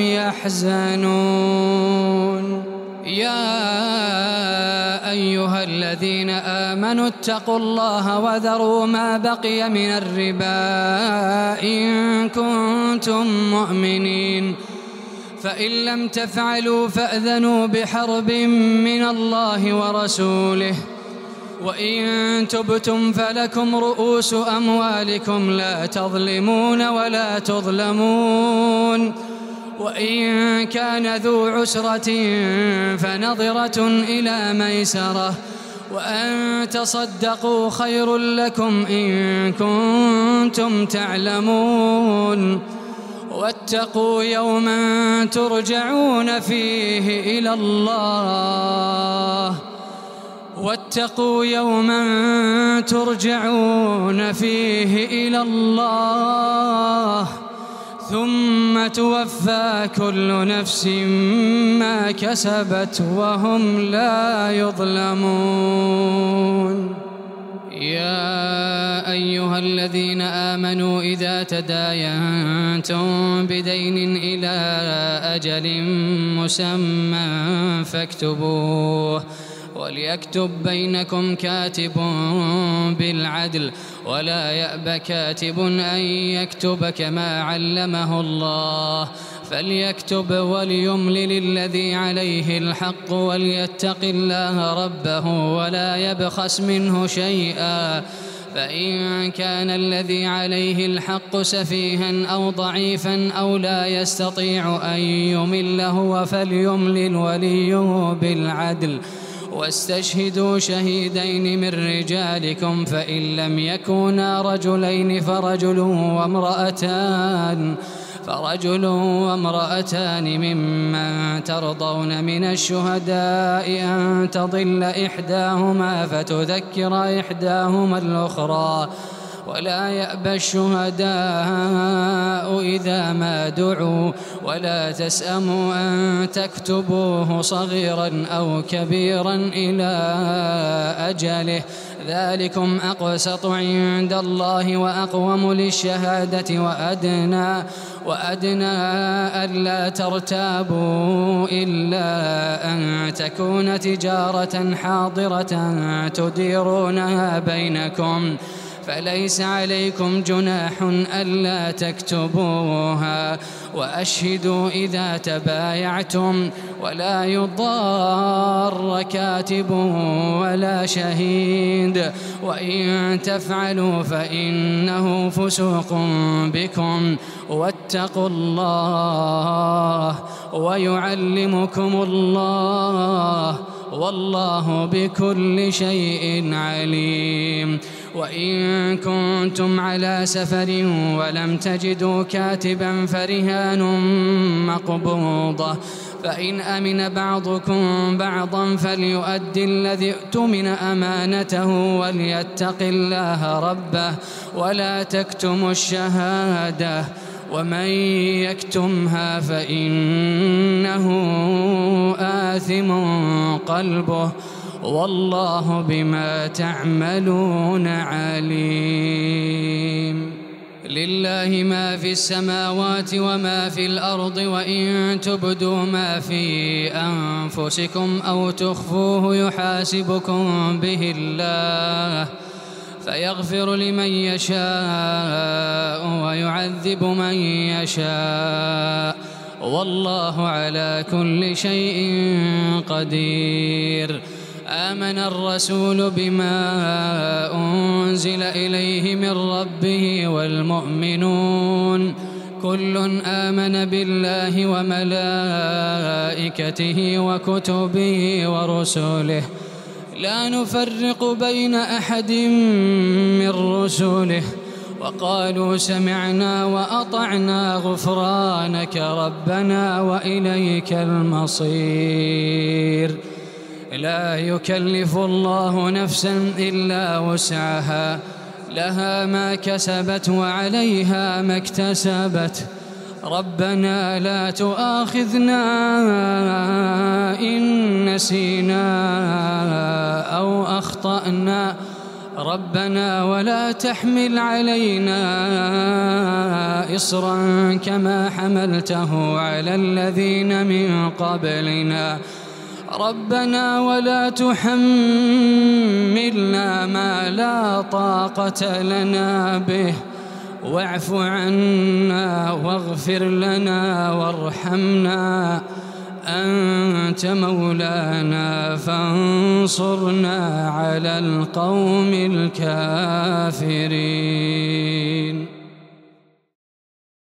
يحزنون يا أيها الذين آمنوا اتقوا الله وذروا ما بقي من الربا إن كنتم مؤمنين فإن لم تفعلوا فأذنوا بحرب من الله ورسوله وإن تبتم فلكم رؤوس أموالكم لا تظلمون ولا تظلمون وإن كان ذو عسرة فنظرة إلى ميسرة وأن تصدقوا خير لكم إن كنتم تعلمون واتقوا يوما ترجعون فيه إلى الله ثم توفى كل نفس ما كسبت وهم لا يظلمون يا أيها الذين آمنوا إذا تداينتم بدين إلى أجل مسمى فاكتبوه وليكتب بينكم كاتب بالعدل ولا يأب كاتب أن يكتب كما علمه الله فليكتب وليملل الذي عليه الحق وليتق الله ربه ولا يبخس منه شيئا فإن كان الذي عليه الحق سفيها أو ضعيفا أو لا يستطيع أن يمل هو فليملل وليه بالعدل واستشهدوا شهيدين من رجالكم فإن لم يكونا رجلين فرجل وامرأتان ممن ترضون من الشهداء أن تضل إحداهما فتذكر إحداهما الأخرى ولا يأبى الشهداء إذا ما دعوا ولا تسأموا أن تكتبوه صغيرا أو كبيرا إلى أجله ذلكم أقسط عند الله وأقوم للشهادة وأدنى ألا ترتابوا إلا أن تكون تجارة حاضرة تديرونها بينكم فليس عليكم جناح ألا تكتبوها وأشهدوا إذا تبايعتم ولا يضار كاتب ولا شهيد وإن تفعلوا فإنه فسوق بكم واتقوا الله ويعلمكم الله والله بكل شيء عليم. وإن كنتم على سفر ولم تجدوا كاتبا فرهان مقبوضة فإن أمن بعضكم بعضا فليؤدي الذي اؤتمن أمانته وليتق الله ربه ولا تكتموا الشهادة ومن يكتمها فإنه آثم قلبه والله بما تعملون عليم. لله ما في السماوات وما في الأرض وإن تبدوا ما في أنفسكم أو تخفوه يحاسبكم به الله فيغفر لمن يشاء ويعذب من يشاء والله على كل شيء قدير. آمن الرسول بما أنزل إليه من ربه والمؤمنون كل آمن بالله وملائكته وكتبه ورسله لا نفرق بين أحد من رسله وقالوا سمعنا وأطعنا غفرانك ربنا وإليك المصير. لا يكلف الله نفسا إلا وسعها لها ما كسبت وعليها ما اكتسبت ربنا لا تؤاخذنا إن نسينا أو أخطأنا ربنا ولا تحمل علينا إصرا كما حملته على الذين من قبلنا ربنا ولا تحملنا ما لا طاقة لنا به واعف عنا واغفر لنا وارحمنا أنت مولانا فانصرنا على القوم الكافرين.